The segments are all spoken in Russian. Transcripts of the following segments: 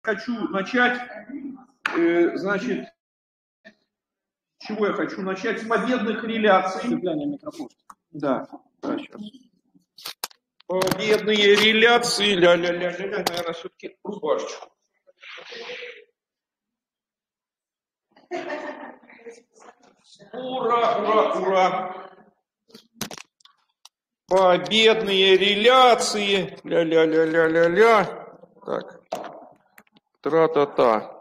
хочу начать, значит, с чего я хочу начать? С победных реляций. Да, сейчас. Победные реляции, наверное, все-таки рубашечку. Ура, ура, ура. Победные реляции, ля-ля-ля-ля-ля-ля. Так, тра-та-та.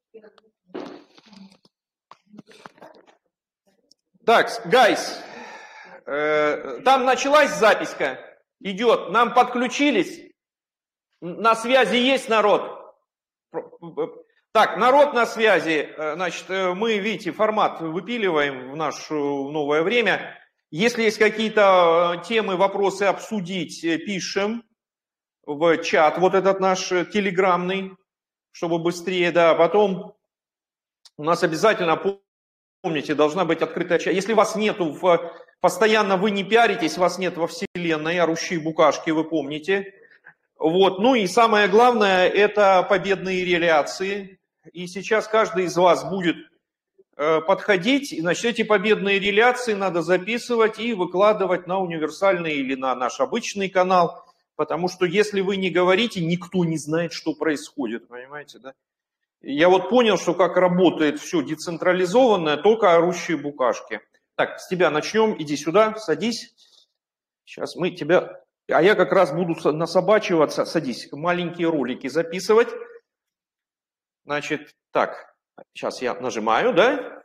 Так, гайс, там началась записка, идет, нам подключились, на связи есть народ. Так, народ на связи, значит, мы, видите, формат выпиливаем в наше новое время. Если есть какие-то темы, вопросы обсудить, пишем в чат, вот этот наш телеграмный, чтобы быстрее, да, потом у нас обязательно, помните, должна быть открытая чат. Если вас нету, постоянно вы не пиаритесь, вас нет во вселенной, орущие букашки, вы помните. Вот, ну и самое главное, это победные реляции. И сейчас каждый из вас будет подходить, значит, эти победные реляции надо записывать и выкладывать на универсальный или на наш обычный канал, потому что если вы не говорите, никто не знает, что происходит, понимаете, да? Я вот понял, что как работает все децентрализованное, только орущие букашки. Так, с тебя начнем, иди сюда, садись. Сейчас мы тебя... А я как раз буду насобачиваться, садись, маленькие ролики записывать. Значит, так, сейчас я нажимаю, да?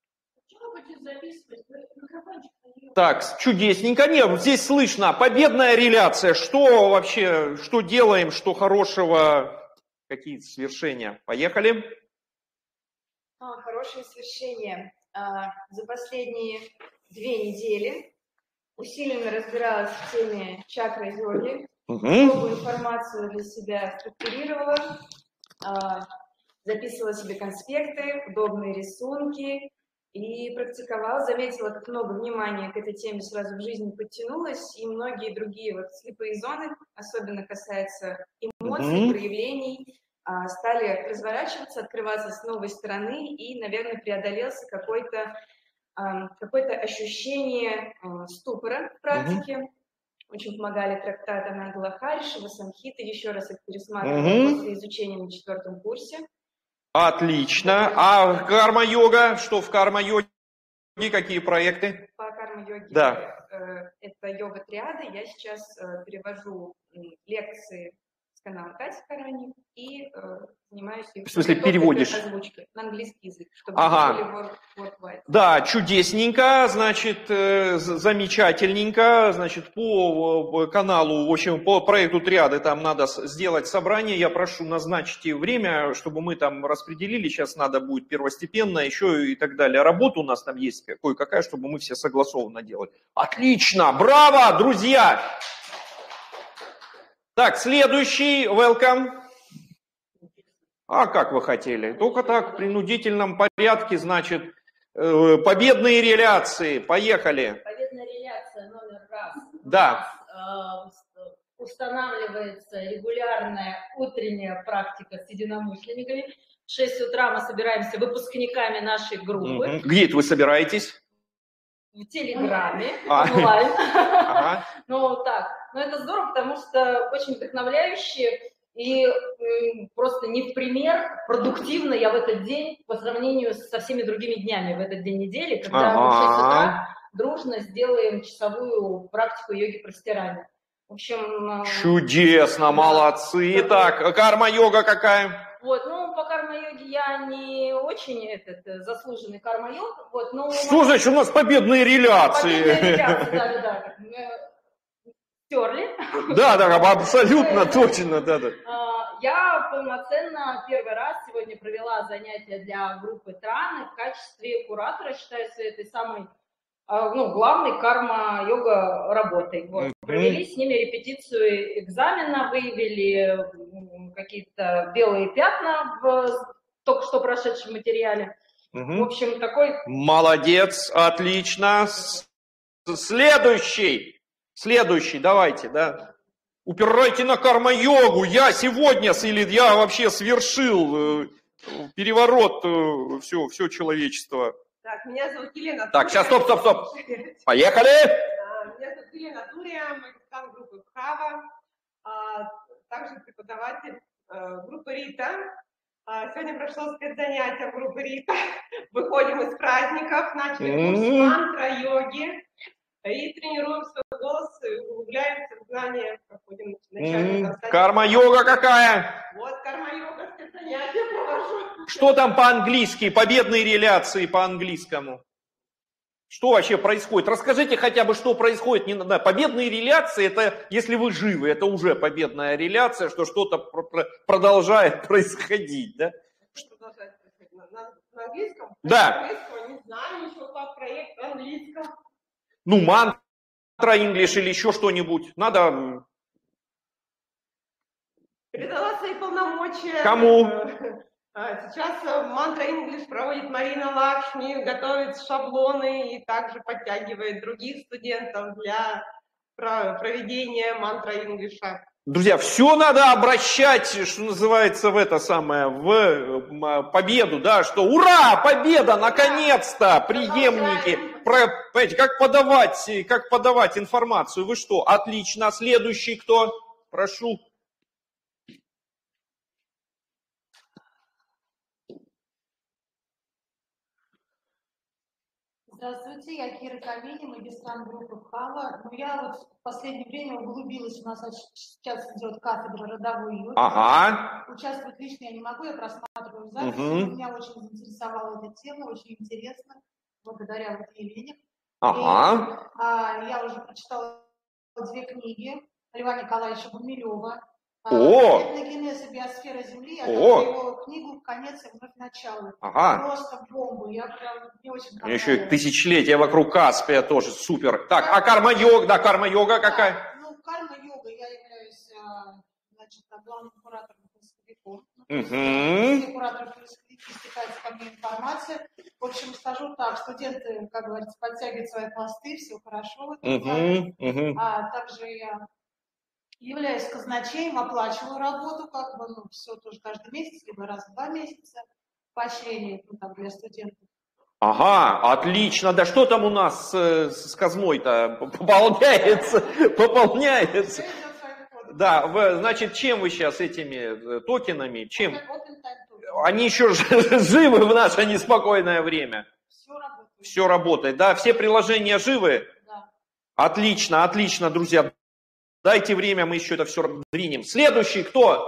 Так, чудесненько. Нет, здесь слышно. Победная реляция. Что вообще, что делаем, что хорошего, какие свершения? Поехали. Хорошие свершения. За последние 2 недели усиленно разбиралась в теме чакры-йоги, новую информацию для себя структурировала, записывала себе конспекты, удобные рисунки и практиковала, заметила, как много внимания к этой теме сразу в жизни подтянулось, и многие другие вот слепые зоны, особенно касается эмоций, проявлений, стали разворачиваться, открываться с новой стороны, и, наверное, преодолелся какое-то ощущение ступора в практике. Очень помогали трактаты Нангала Харишева, Самхита, еще раз их пересматривала после изучения на 4-м курсе. Отлично. А карма-йога? Что в карма-йоге? Какие проекты? По карма-йоге это йога-триады. Я сейчас перевожу лекции с канала Кати Карани и занимаюсь... В смысле, переводишь? Озвучки на английский язык, чтобы были worldwide. Да, чудесненько, значит, замечательненько, значит, по каналу, в общем, по проекту триады там надо сделать собрание, я прошу назначить время, чтобы мы там распределили, сейчас надо будет первостепенно еще и так далее. Работа у нас там есть кое-какая, чтобы мы все согласованно делали. Отлично, браво, друзья! Так, следующий, welcome. А как вы хотели? Только так, в принудительном порядке, значит, победные реляции. Поехали. Победная реляция номер раз. Да. Устанавливается регулярная утренняя практика с единомышленниками. В 6 утра мы собираемся выпускниками нашей группы. Где это вы собираетесь? В Телеграме, онлайн. Ну так, но это здорово, потому что очень вдохновляюще и просто не в пример продуктивно я в этот день по сравнению со всеми другими днями в этот день недели, когда мы в 6 утра дружно сделаем часовую практику йоги-простирания. В общем... Чудесно, молодцы. Так, карма-йога какая? Вот, ну, по карма-йоге я не очень заслуженный карма-йог. Вот, но... Что значит у нас победные реляции? Победные реляции, да. Стерли. Да, абсолютно точно, да. Я полноценно первый раз сегодня провела занятия для группы Траны в качестве куратора, считаю, этой самой главной карма-йога работой. Вот. Провели с ними репетицию экзамена, выявили какие-то белые пятна в только что прошедшем материале. В общем, такой... Молодец, отлично. Следующий, давайте, да. Упирайте на карма-йогу. Я сегодня, или я вообще совершил переворот все человечество. Так, меня зовут Елена. Так, сейчас, стоп. Поехали! Меня зовут Елена Турия, магистрант группы ПХАВА, также преподаватель группы РИТА. Сегодня прошло спецзанятие группы РИТА. Выходим из праздников, начали курс мантра-йоги и тренируем свой голос, углубляемся в знания, проходим начальную Карма-йога какая? Вот карма-йога, спецзанятия провожу. Что там по-английски? Победные реляции по-английскому. Что вообще происходит? Расскажите хотя бы, что происходит. Не надо. Победные реляции, это если вы живы, это уже победная реляция, что что-то продолжает происходить. Да? Что продолжает происходить? На английском? Да. Английского не знаю, ничего, как проект на английском. Ну, мантра, English или еще что-нибудь. Надо... Передала свои полномочия. Кому? Сейчас мантра English проводит Марина Лакшми, готовит шаблоны и также подтягивает других студентов для проведения мантра English. Друзья, все надо обращать, что называется, в это самое, в победу, да, что ура, победа, наконец-то, преемники. Понимаете, как подавать информацию? Вы что? Отлично. Следующий кто? Прошу. Здравствуйте, я Кира Камини, магистрант группы ПХАВА. Ну, я вот в последнее время углубилась, у нас сейчас идет кафедра родовой йоги. Ага. Участвовать лично я не могу, я просматриваю записи. Меня очень заинтересовала эта тема, очень интересно, благодаря вот Елене. Ага. И, я уже прочитала 2 книги Льва Николаевича Гумилева. Этногенез и биосфера Земли, я его книгу «Конец и вновь начало». Ага. Просто бомба, я прям не очень понравилась. Еще и тысячелетие вокруг Каспия тоже супер. Так, а карма-йога, да, карма-йога какая? Да, ну, карма-йога, я являюсь, значит, главным куратором поисковиков. Все кураторы поисковики стекается ко мне информация. В общем, скажу так, студенты, как говорится, подтягивают свои пласты, все хорошо в этом плане. А также я являюсь казначеем, оплачиваю работу, как бы, ну, все тоже каждый месяц, либо раз в 2 месяца, поощрение, ну, там, для студентов. Ага, отлично. Да что там у нас с Козьмой-то? Пополняется. Да, значит, чем вы сейчас этими токенами? Чем? Они еще живы в наше неспокойное время? Все работает, да? Все приложения живы? Да. Отлично, отлично, друзья. Дайте время, мы еще это все двинем. Следующий кто?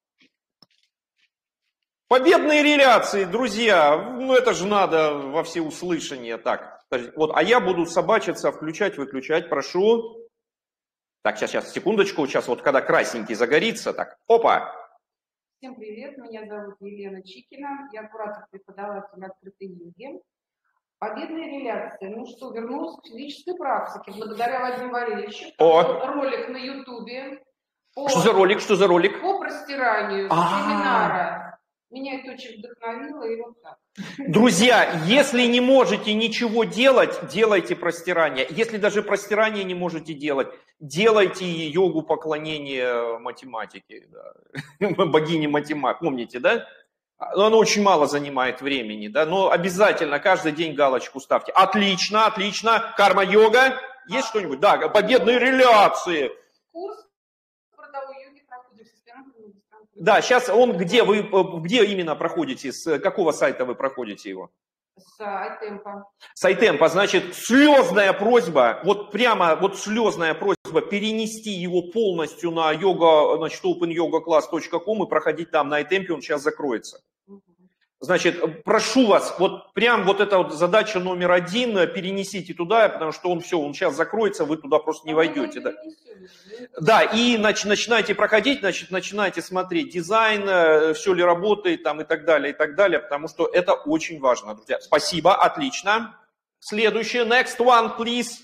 Победные реляции, друзья. Ну это же надо во всеуслышание. Так, вот, а я буду собачиться, включать, выключать, прошу. Так, сейчас, секундочку. Сейчас вот когда красненький загорится, так, опа. Всем привет, меня зовут Елена Чикина, я куратор-преподаватель открытой йоги. Победные реляции. Ну что, вернулась к физической практике. Благодаря Вадиму Валерьевичу. Ролик на Ютубе. Что за ролик? Что за ролик? По простиранию семинара. Меня это очень вдохновило, и вот так. Друзья, если не можете ничего делать, делайте простирание. Если даже простирание не можете делать, делайте йогу поклонения математике. Да. Богине математики. Помните, да? Оно очень мало занимает времени, да, но обязательно каждый день галочку ставьте. Отлично, отлично. Карма-йога. Есть что-нибудь? Да, победные реляции. Курс родовой йоги проходит в системах. Да, сейчас он где? Вы где именно проходите? С какого сайта вы проходите его? С iTempo. С iTempo, значит, слезная просьба, вот прямо вот слезная просьба перенести его полностью на yoga, значит, opanyogaclass.com и проходить там на iTempo, он сейчас закроется. Значит, прошу вас, вот прям вот эта вот задача номер 1, перенесите туда, потому что он сейчас закроется, вы туда просто не войдете. Да, да, и начинайте проходить, значит, начинайте смотреть дизайн, все ли работает там и так далее, потому что это очень важно, друзья. Спасибо, отлично. Следующее, next one, please.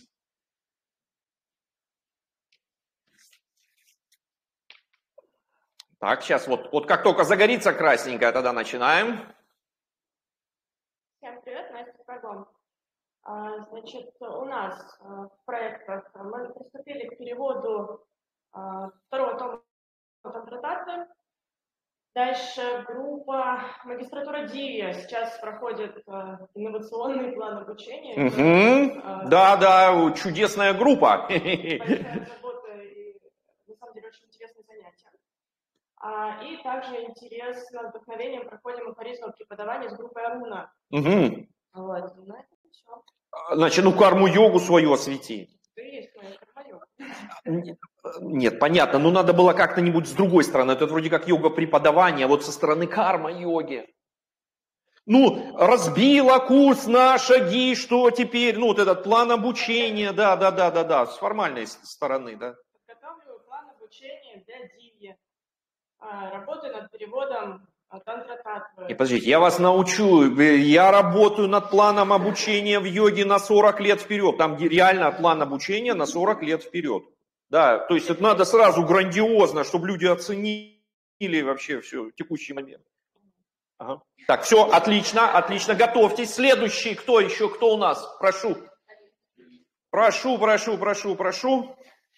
Так, сейчас вот как только загорится красненькое, тогда начинаем. Всем привет, Настя Пардон. Значит, у нас в проектах мы приступили к переводу второго тома Тантрататы. Дальше группа магистратура Дивия. Сейчас проходит инновационный план обучения. Да, чудесная группа. Большая забота и, на самом деле, очень интересные занятия. И также интересно, вдохновением проходим афоризмы преподавания с группой Аруна. Вот, на этом все. Значит, карму-йогу свою освети. Ты есть моя карма-йога. Нет, понятно, но надо было как-то-нибудь с другой стороны. Это вроде как йога преподавания, вот со стороны карма-йоги. Разбила курс на шаги, что теперь? Вот этот план обучения, да, с формальной стороны, да. Подготавливаю план обучения для Дивьи. Работаю над переводом Тантрататвы. И подождите, я вас научу, я работаю над планом обучения в йоге на 40 лет вперед. Там реально план обучения на 40 лет вперед. Да, то есть это надо сразу грандиозно, чтобы люди оценили вообще все, текущий момент. Ага. Так, все, отлично, готовьтесь. Следующий, кто у нас? Прошу. Прошу.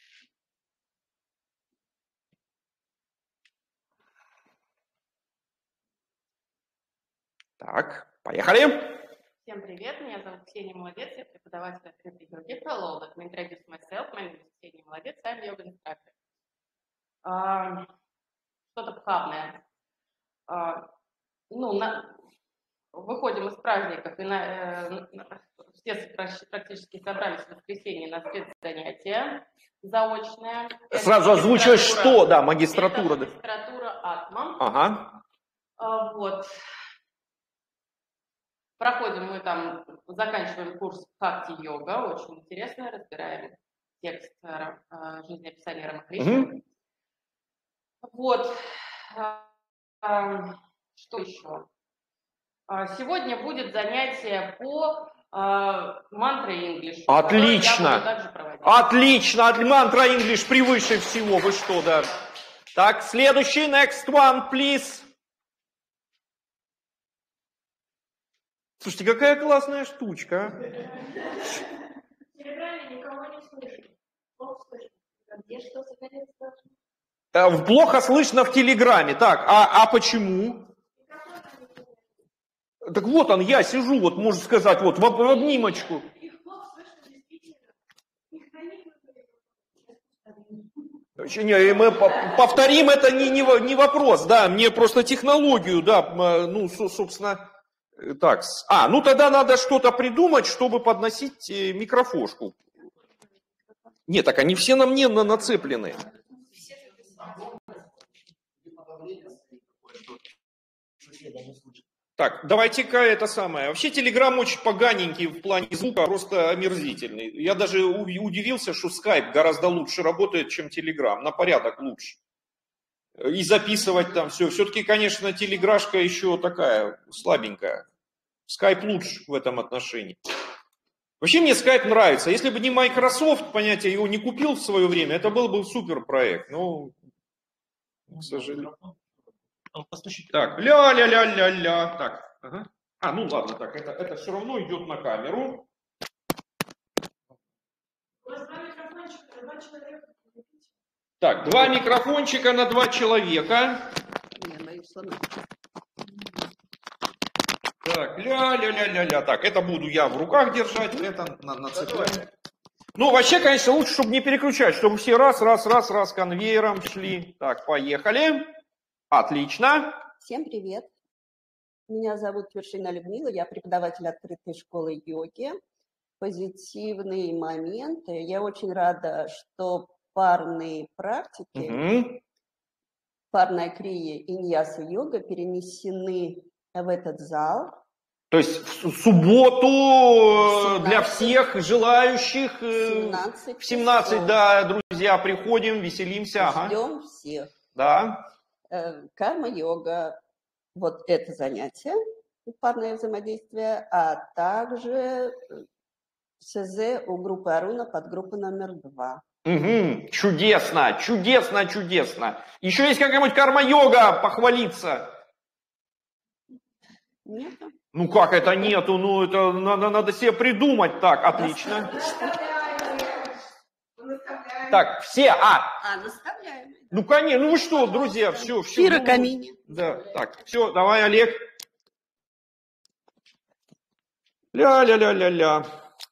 Так, поехали. Всем привет, меня зовут Ксения Молодец, я преподаватель открытой йоги. Hello, let me introduce myself. My name is Ксения Молодец, I'm a yoga instructor. Что-то похабное. Выходим из праздников, и все практически собрались в воскресенье на спецзанятие заочное. Сразу озвучиваешь, что, да, магистратура. Это магистратура Атма. Ага. Вот. Проходим мы там, заканчиваем курс Бхакти-йога, очень интересно, разбираем текст жизнеописания Рамакришны. Вот, что еще? Сегодня будет занятие по мантре English. Отлично, мантра English превыше всего, вы что, да. Так, следующий, next one, please. Слушайте, какая классная штучка. Телеграме никого не слышно. Плохо слышно. Где что загорится? Плохо слышно в Телеграме. Так, а почему? Так вот он, я сижу, вот можно сказать, вот в обнимочку. Их плохо слышно действительно. Мы повторим, это не вопрос, да, мне просто технологию, да, собственно... Так, тогда надо что-то придумать, чтобы подносить микрофошку. Нет, так они все на мне нацеплены. Так, давайте-ка это самое. Вообще Telegram очень поганенький в плане звука, просто омерзительный. Я даже удивился, что Skype гораздо лучше работает, чем Telegram, на порядок лучше. И записывать там все. Все-таки, конечно, телеграшка еще такая слабенькая. Skype лучше в этом отношении. Вообще мне Skype нравится. Если бы не Microsoft, понятие, его не купил в свое время, это был бы супер проект. Но, к сожалению. Так, ля-ля-ля-ля-ля. Так, ага. Ладно, так, это все равно идет на камеру. У вас два микрофончика на 2 человека. Так, 2 микрофончика на 2 человека. Так, ля-ля-ля-ля-ля. Так, это буду я в руках держать, это нацеплять. Вообще, конечно, лучше, чтобы не переключать, чтобы все раз конвейером шли. Так, поехали. Отлично. Всем привет. Меня зовут Вершина Людмила, я преподаватель открытой школы йоги. Позитивные моменты. Я очень рада, что парные практики, парная крия и иньяса-йога перенесены в этот зал. То есть в субботу для всех желающих в 17, да, друзья, приходим, веселимся. Ждем всех. Да. Карма-йога, вот это занятие, парное взаимодействие, а также СЗ у группы Аруна, подгруппа номер 2. Чудесно. Еще есть какая-нибудь карма-йога похвалиться? Нет. Как это нету? Это надо себе придумать. Так, отлично. Так, все, наставляем. ну, конечно, ну вы что, друзья, все. Фира камине. Да, так, все, давай, Олег. Ля-ля-ля-ля-ля.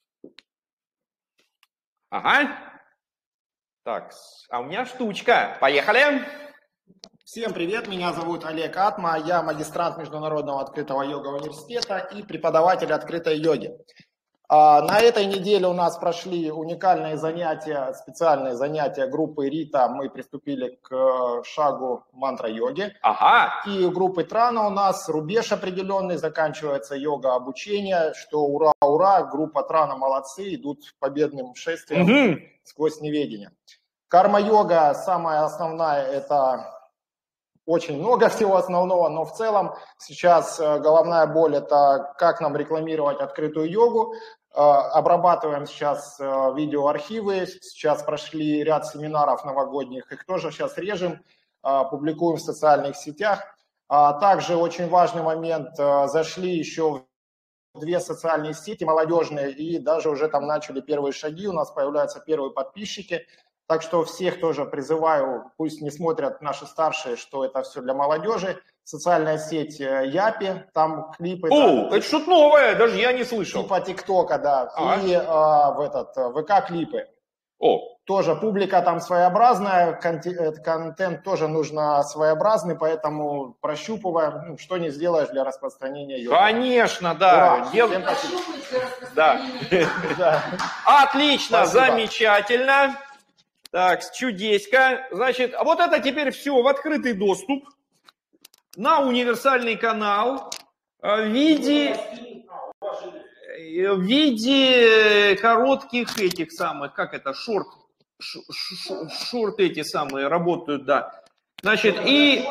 Ага. Так, а у меня штучка. Поехали. Всем привет, меня зовут Олег Атма, я магистрант Международного открытого йога-университета и преподаватель открытой йоги. На этой неделе у нас прошли уникальные занятия, специальные занятия группы Рита. Мы приступили к шагу мантра-йоги. Ага. И у группы Трана у нас рубеж определенный, заканчивается йога-обучение, что ура-ура, группа Трана молодцы, идут победным шествием сквозь неведение. Карма-йога, самая основная, это очень много всего основного, но в целом сейчас головная боль – это как нам рекламировать открытую йогу. Обрабатываем сейчас видеоархивы, сейчас прошли ряд семинаров новогодних, их тоже сейчас режем, публикуем в социальных сетях. Также очень важный момент, зашли еще в 2 социальные сети молодежные и даже уже там начали первые шаги, у нас появляются первые подписчики. Так что всех тоже призываю, пусть не смотрят наши старшие, что это все для молодежи. Социальная сеть Япи, там клипы. О, да, это что-то новое, даже я не слышал. Типа ТикТока, да. И ВК-клипы. О. Тоже публика там своеобразная, контент тоже нужно своеобразный, поэтому прощупываем, что не сделаешь для распространения йоги. Конечно, да. Да. Отлично, замечательно. Так, чудеська. Значит, вот это теперь все в открытый доступ на универсальный канал в виде коротких этих самых, как это, шорт эти самые работают, да. Значит, и...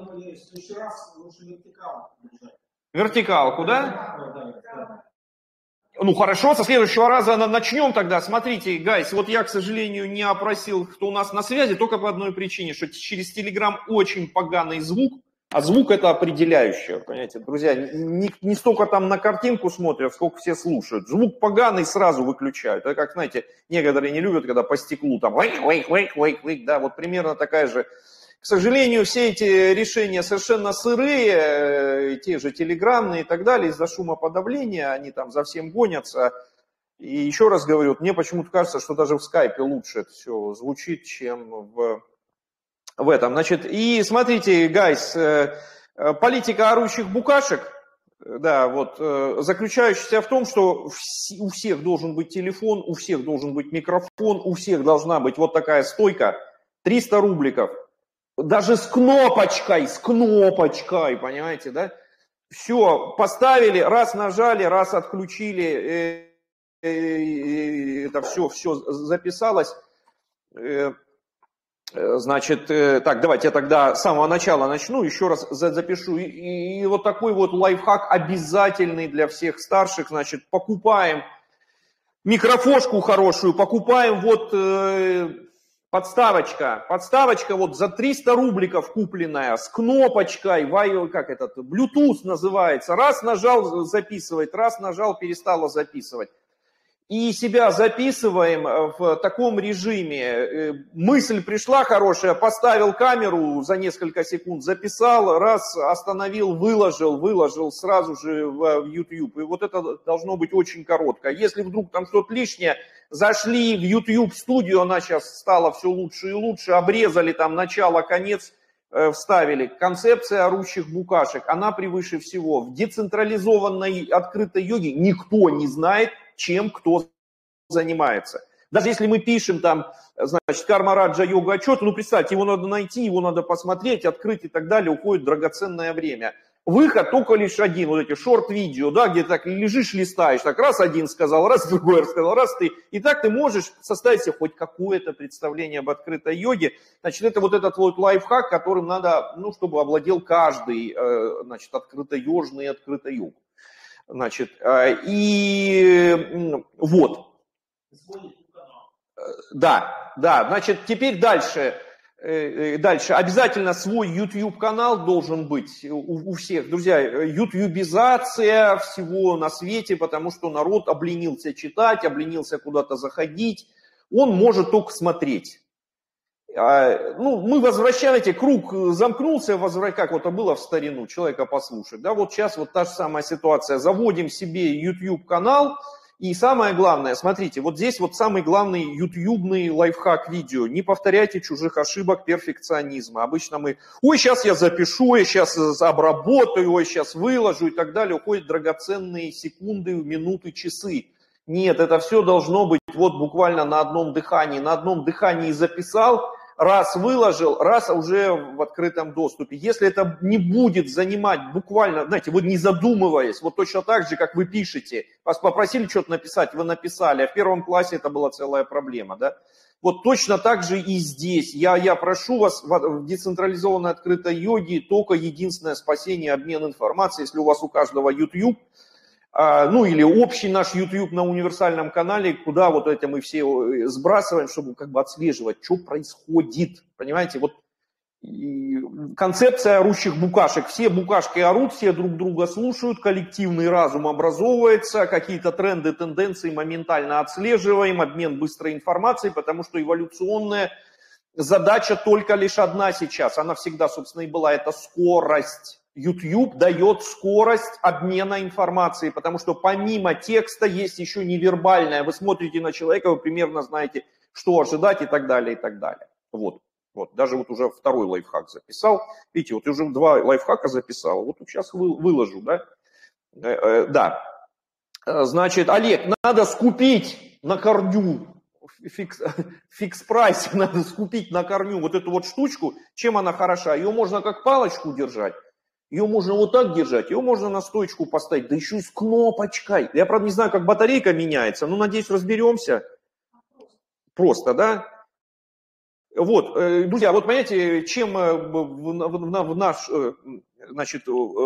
Вертикалку, да? Ну хорошо, со следующего раза начнем тогда. Смотрите, гайс, вот я, к сожалению, не опросил, кто у нас на связи, только по одной причине, что через Telegram очень поганый звук, а звук это определяющее, понимаете, друзья, не столько там на картинку смотрят, сколько все слушают. Звук поганый сразу выключают. Это как, знаете, некоторые не любят, когда по стеклу там вейк, да, вот примерно такая же. К сожалению, все эти решения совершенно сырые, те же телеграммные и так далее, из-за шумоподавления, они там за всем гонятся. И еще раз говорю, мне почему-то кажется, что даже в скайпе лучше это все звучит, чем в этом. Значит, и смотрите, гайс, политика орущих букашек, да, вот, заключающаяся в том, что у всех должен быть телефон, у всех должен быть микрофон, у всех должна быть вот такая стойка, 300 рубликов. Даже с кнопочкой, понимаете, да? Все, поставили, раз нажали, раз отключили, это все записалось. Значит, так, давайте я тогда с самого начала начну, еще раз запишу. И вот такой вот лайфхак обязательный для всех старших, значит, покупаем микрофошку хорошую, покупаем вот... Подставочка вот за 300 рубликов купленная, с кнопочкой, как этот, Bluetooth называется. Раз нажал, записывает, раз нажал, перестало записывать. И себя записываем в таком режиме. Мысль пришла хорошая, поставил камеру за несколько секунд, записал, раз остановил, выложил сразу же в YouTube. И вот это должно быть очень коротко. Если вдруг там что-то лишнее, зашли в YouTube студию, она сейчас стала все лучше и лучше, обрезали там начало, конец, вставили. Концепция орущих букашек, она превыше всего. В децентрализованной открытой йоге никто не знает, чем кто занимается. Даже если мы пишем там, значит, карма-раджа йога отчет, ну представьте, его надо найти, его надо посмотреть, открыть и так далее, уходит драгоценное время. Выход только лишь один, вот эти шорт-видео, да, где так лежишь, листаешь, так раз один сказал, раз другой сказал, раз ты. И так ты можешь составить себе хоть какое-то представление об открытой йоге. Значит, это вот этот вот лайфхак, которым надо, ну, чтобы овладел каждый, значит, открыто-йожный и открыто-йог. Значит, и вот. Да, значит, теперь дальше. Обязательно свой YouTube-канал должен быть у всех. Друзья, ютубизация всего на свете, потому что народ обленился читать, обленился куда-то заходить. Он может только смотреть. Ну, мы возвращаете, круг замкнулся, как вот было в старину, человека послушать. Да, вот сейчас вот та же самая ситуация. Заводим себе YouTube-канал, и самое главное, смотрите, вот здесь вот самый главный ютубный лайфхак видео. Не повторяйте чужих ошибок перфекционизма. Обычно мы, ой, сейчас я запишу, я сейчас обработаю, ой, сейчас выложу и так далее. Уходят драгоценные секунды, минуты, часы. Нет, это все должно быть вот буквально на одном дыхании записал, раз выложил, раз уже в открытом доступе. Если это не будет занимать буквально, знаете, вы не задумываясь, вот точно так же, как вы пишете, вас попросили что-то написать, вы написали, а в первом классе это была целая проблема, да? Вот точно так же и здесь. Я прошу вас в децентрализованной открытой йоге только единственное спасение, обмен информацией, если у вас у каждого YouTube, ну или общий наш YouTube на универсальном канале, куда вот это мы все сбрасываем, чтобы как бы отслеживать, что происходит. Понимаете, вот концепция орущих букашек. Все букашки орут, все друг друга слушают, коллективный разум образовывается, какие-то тренды, тенденции моментально отслеживаем, обмен быстрой информацией, потому что эволюционная задача только лишь одна сейчас. Она всегда, собственно, и была, это скорость. YouTube дает скорость обмена информацией, потому что помимо текста есть еще невербальное. Вы смотрите на человека, вы примерно знаете, что ожидать и так далее, и так далее. Вот. Даже вот уже второй лайфхак записал. Видите, вот уже 2 лайфхака записал. Вот сейчас выложу, да? Да. Значит, Олег, надо скупить на корню. Фикс-прайс надо скупить на корню вот эту вот штучку. Чем она хороша? Ее можно как палочку держать. Ее можно вот так держать, ее можно на стойку поставить, да еще и с кнопочкой. Я, правда, не знаю, как батарейка меняется, но, надеюсь, разберемся. Просто, да? Вот, друзья, вот понимаете, чем в наш, значит,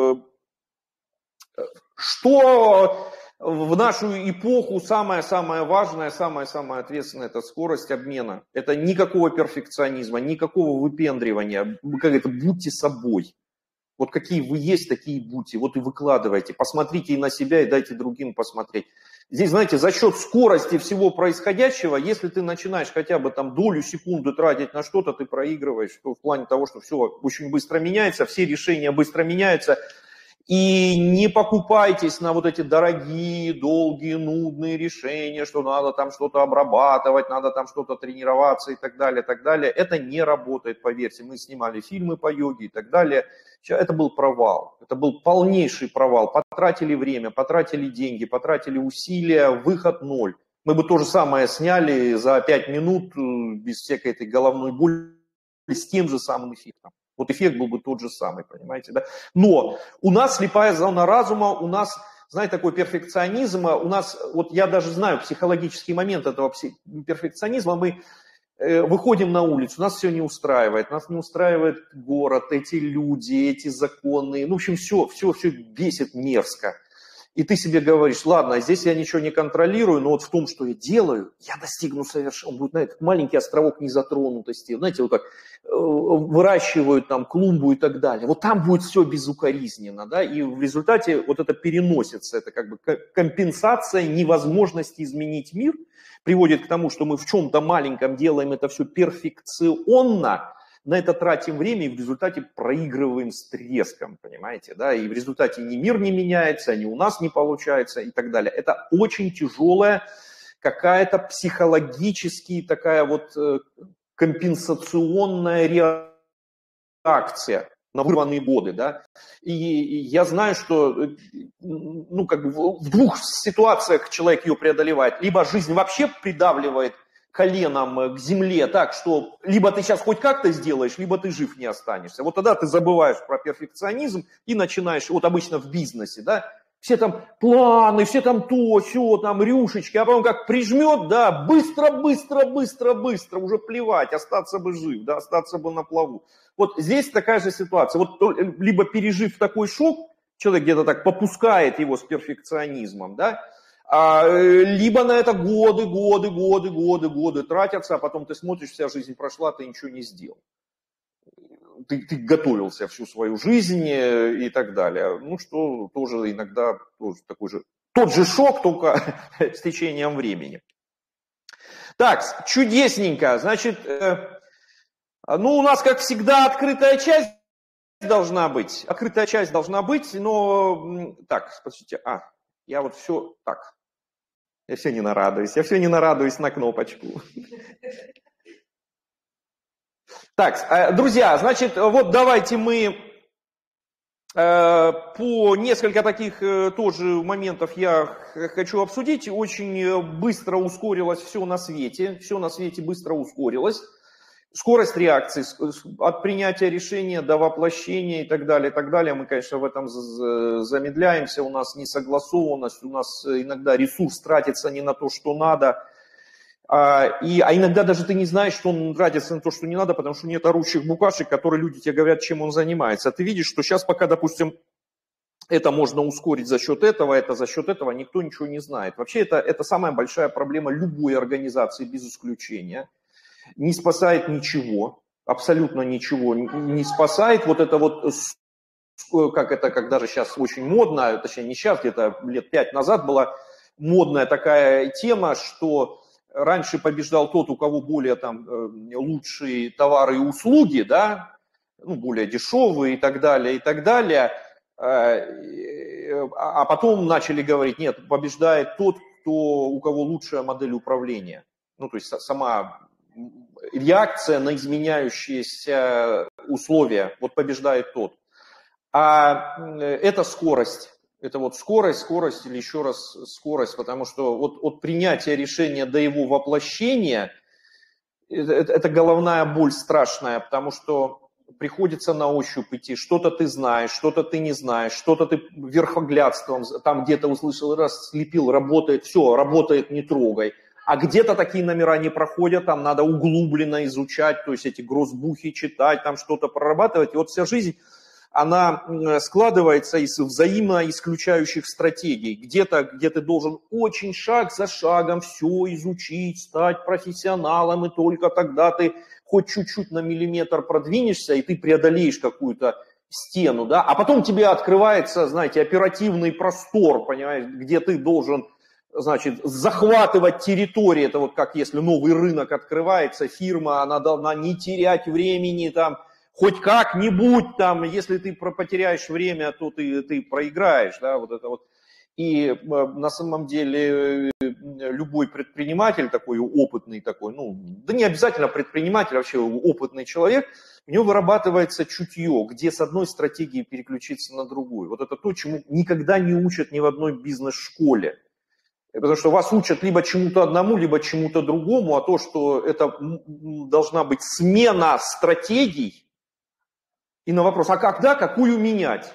что в нашу эпоху самое-самое важное, самое-самое ответственное – это скорость обмена. Это никакого перфекционизма, никакого выпендривания. Будьте собой. Вот какие вы есть, такие будьте. Вот и выкладывайте. Посмотрите и на себя, и дайте другим посмотреть. Здесь, знаете, за счет скорости всего происходящего, если ты начинаешь хотя бы там долю секунды тратить на что-то, ты проигрываешь. В плане того, что все очень быстро меняется, все решения быстро меняются. И не покупайтесь на вот эти дорогие, долгие, нудные решения, что надо там что-то обрабатывать, надо там что-то тренироваться и так далее, и так далее. Это не работает, поверьте. Мы снимали фильмы по йоге и так далее. Это был провал. Это был полнейший провал. Потратили время, потратили деньги, потратили усилия, выход 0. Мы бы то же самое сняли за 5 минут без всякой этой головной боли с тем же самым эффектом. Вот эффект был бы тот же самый, понимаете, да? Но у нас слепая зона разума, у нас, знаете, такой перфекционизм, у нас, вот я даже знаю психологический момент этого перфекционизма, мы выходим на улицу, нас все не устраивает город, эти люди, эти законы, ну, в общем, все бесит мерзко. И ты себе говоришь, ладно, здесь я ничего не контролирую, но вот в том, что я делаю, я достигну совершенно, будет, знаете, маленький островок незатронутости, знаете, вот как выращивают там клумбу и так далее, вот там будет все безукоризненно, да, и в результате вот это переносится, это как бы компенсация невозможности изменить мир, приводит к тому, что мы в чем-то маленьком делаем это все перфекционно, на это тратим время и в результате проигрываем с треском, понимаете, да, и в результате ни мир не меняется, ни у нас не получается и так далее. Это очень тяжелая какая-то психологически такая вот компенсационная реакция на вырванные годы, да, и я знаю, что, ну, как бы в 2 ситуациях человек ее преодолевает, либо жизнь вообще придавливает коленом к земле так, что либо ты сейчас хоть как-то сделаешь, либо ты жив не останешься. Вот тогда ты забываешь про перфекционизм и начинаешь, вот обычно в бизнесе, да, все там планы, все там то, все, там рюшечки, а потом как прижмет, да, быстро, уже плевать, остаться бы жив, да, остаться бы на плаву. Вот здесь такая же ситуация. Вот либо пережив такой шок, человек где-то так попускает его с перфекционизмом, да, либо на это годы тратятся, а потом ты смотришь, вся жизнь прошла, ты ничего не сделал. Ты готовился всю свою жизнь и так далее. Ну, что тоже иногда такой же, тот же шок, только с течением времени. Так, чудесненько. Значит, Ну, у нас, как всегда, открытая часть должна быть. Открытая часть должна быть, но... Так, подождите. Я вот все... Так. Я все не нарадуюсь на кнопочку. Так, друзья, значит, вот давайте мы по несколько таких тоже моментов я хочу обсудить. Очень быстро ускорилось все на свете быстро ускорилось. Скорость реакции от принятия решения до воплощения и так далее. Мы, конечно, в этом замедляемся, у нас несогласованность, у нас иногда ресурс тратится не на то, что надо. А иногда даже ты не знаешь, что он тратится на то, что не надо, потому что нет орущих букашек, которые люди тебе говорят, чем он занимается. Ты видишь, что сейчас пока, допустим, это можно ускорить за счет этого, никто ничего не знает. Вообще это самая большая проблема любой организации без исключения. Не спасает ничего, абсолютно ничего не спасает. Вот это вот, как даже сейчас очень модно, точнее не сейчас, где-то лет 5 назад была модная такая тема, что раньше побеждал тот, у кого более там лучшие товары и услуги, да, ну, более дешевые и так далее. А потом начали говорить, нет, побеждает тот, у кого лучшая модель управления. Ну, то есть сама реакция на изменяющиеся условия, вот побеждает тот. А это скорость. Это вот скорость или еще раз скорость, потому что вот от принятия решения до его воплощения это головная боль страшная, потому что приходится на ощупь идти. Что-то ты знаешь, что-то ты не знаешь, что-то ты верхоглядством там где-то услышал, раз слепил, работает, все, работает, не трогай. А где-то такие номера не проходят, там надо углубленно изучать, то есть эти гроссбухи читать, там что-то прорабатывать. И вот вся жизнь, она складывается из взаимоисключающих стратегий. Где-то, где ты должен очень шаг за шагом все изучить, стать профессионалом, и только тогда ты хоть чуть-чуть на миллиметр продвинешься, и ты преодолеешь какую-то стену, да, а потом тебе открывается, знаете, оперативный простор, понимаешь, где ты должен, значит, захватывать территории. Это вот как если новый рынок открывается, фирма, она должна не терять времени, там, хоть как-нибудь, там, если ты потеряешь время, то ты проиграешь, да, вот это вот. И на самом деле любой предприниматель такой, опытный такой, ну, да не обязательно предприниматель, вообще опытный человек, у него вырабатывается чутье, где с одной стратегии переключиться на другую. Вот это то, чему никогда не учат ни в одной бизнес-школе. Потому что вас учат либо чему-то одному, либо чему-то другому, а то, что это должна быть смена стратегий. И на вопрос, а когда, какую менять?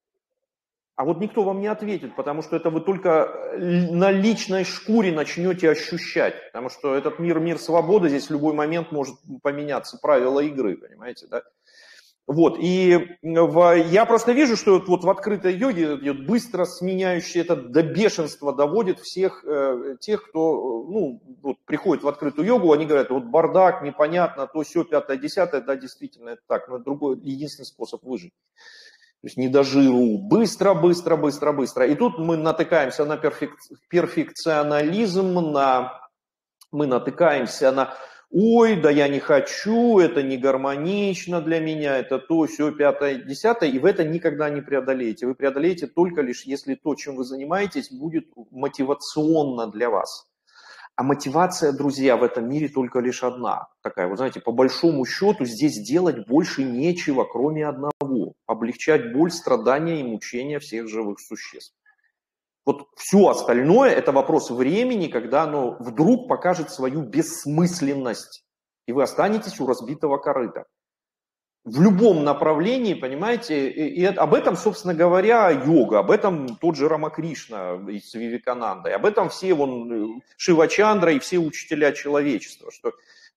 А вот никто вам не ответит, потому что это вы только на личной шкуре начнете ощущать. Потому что этот мир свободы, здесь в любой момент может поменяться правила игры, понимаете, да? Вот, и я просто вижу, что вот в открытой йоге быстро сменяющий это до бешенства доводит всех тех, кто вот приходит в открытую йогу, они говорят, вот бардак, непонятно, то сё, 5-е, 10-е, да, действительно, это так, но это другой, единственный способ выжить. То есть не до жиру, быстро. И тут мы натыкаемся на перфекционализм, мы натыкаемся на... Ой, да я не хочу, это не гармонично для меня, это то, сё, 5-е, 10-е, и вы это никогда не преодолеете. Вы преодолеете только лишь, если то, чем вы занимаетесь, будет мотивационно для вас. А мотивация, друзья, в этом мире только лишь одна. Такая, вот знаете, по большому счету здесь делать больше нечего, кроме одного. Облегчать боль, страдания и мучения всех живых существ. Вот все остальное – это вопрос времени, когда оно вдруг покажет свою бессмысленность, и вы останетесь у разбитого корыта. В любом направлении, понимаете, и об этом, собственно говоря, йога, об этом тот же Рамакришна из Вивекананда, и об этом все Шивачандра и все учителя человечества, что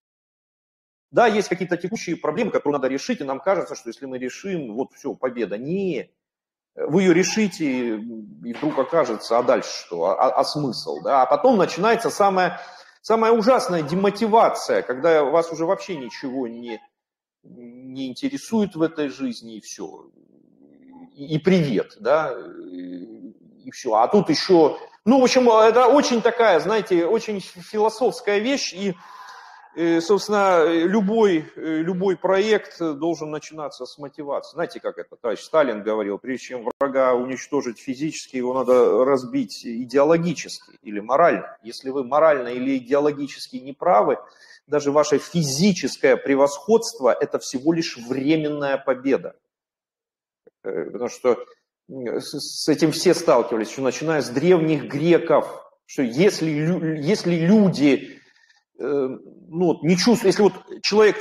да, есть какие-то текущие проблемы, которые надо решить, и нам кажется, что если мы решим, вот все, победа. Нет. Вы ее решите, и вдруг окажется, а дальше что? А смысл? Да? А потом начинается самая ужасная демотивация, когда вас уже вообще ничего не интересует в этой жизни, и все. И привет, да, и все. А тут еще... Ну, в общем, это очень такая, знаете, очень философская вещь, и собственно, любой проект должен начинаться с мотивации. Знаете, как это товарищ Сталин говорил, прежде чем врага уничтожить физически, его надо разбить идеологически или морально. Если вы морально или идеологически не правы, даже ваше физическое превосходство – это всего лишь временная победа. Потому что с этим все сталкивались, что начиная с древних греков, что если люди не чувствуют, если вот человек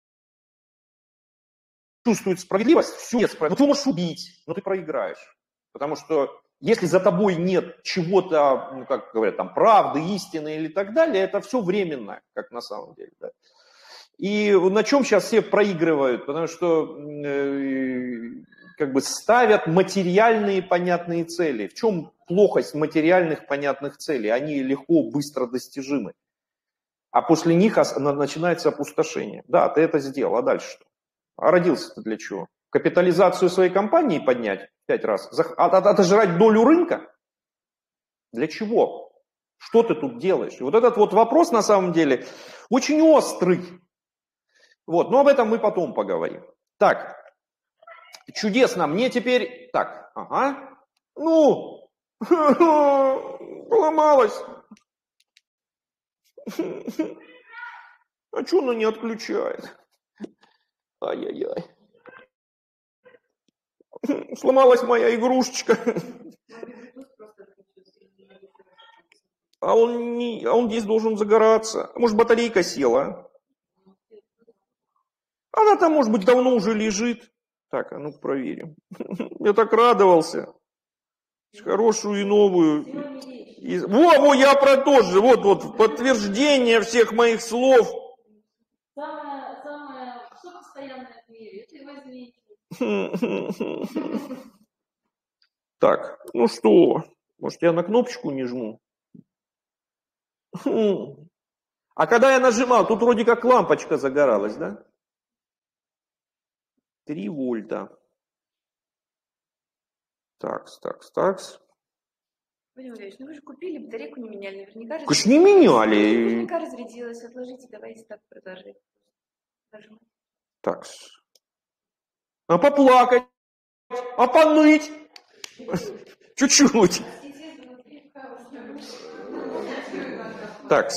чувствует справедливость, все, но ты можешь убить, но ты проиграешь. Потому что если за тобой нет чего-то, как говорят, там, правды, истины или так далее, это все временно, как на самом деле. Да. И на чем сейчас все проигрывают? Потому что как бы ставят материальные понятные цели. В чем плохость материальных понятных целей? Они легко, быстро достижимы. А после них начинается опустошение. Да, ты это сделал, а дальше что? А родился ты для чего? Капитализацию своей компании поднять 5 раз? Отожрать долю рынка? Для чего? Что ты тут делаешь? И вот этот вот вопрос на самом деле очень острый. Вот, но об этом мы потом поговорим. Так, чудесно, мне теперь... Так, ага. Ну, поломалась. А что она не отключает? Ай-яй-яй. Сломалась моя игрушечка. А он здесь должен загораться. Может, батарейка села? Она там, может быть, давно уже лежит. Так, а ну проверим. Я так радовался. Хорошую и новую. Во, я про то же. Вот, подтверждение всех моих слов. Самое, что постоянное в мире, если возьмите. Так, ну что, может, я на кнопочку не жму? А когда я нажимал, тут вроде как лампочка загоралась, да? 3 вольта. Такс. Владимир Владимирович, ну вы же купили, батарейку не меняли, наверняка. Конечно, не меняли. Наверняка разрядилась, отложите, давайте так продолжать. Так. А поплакать? А поныть? Чуть-чуть. Так.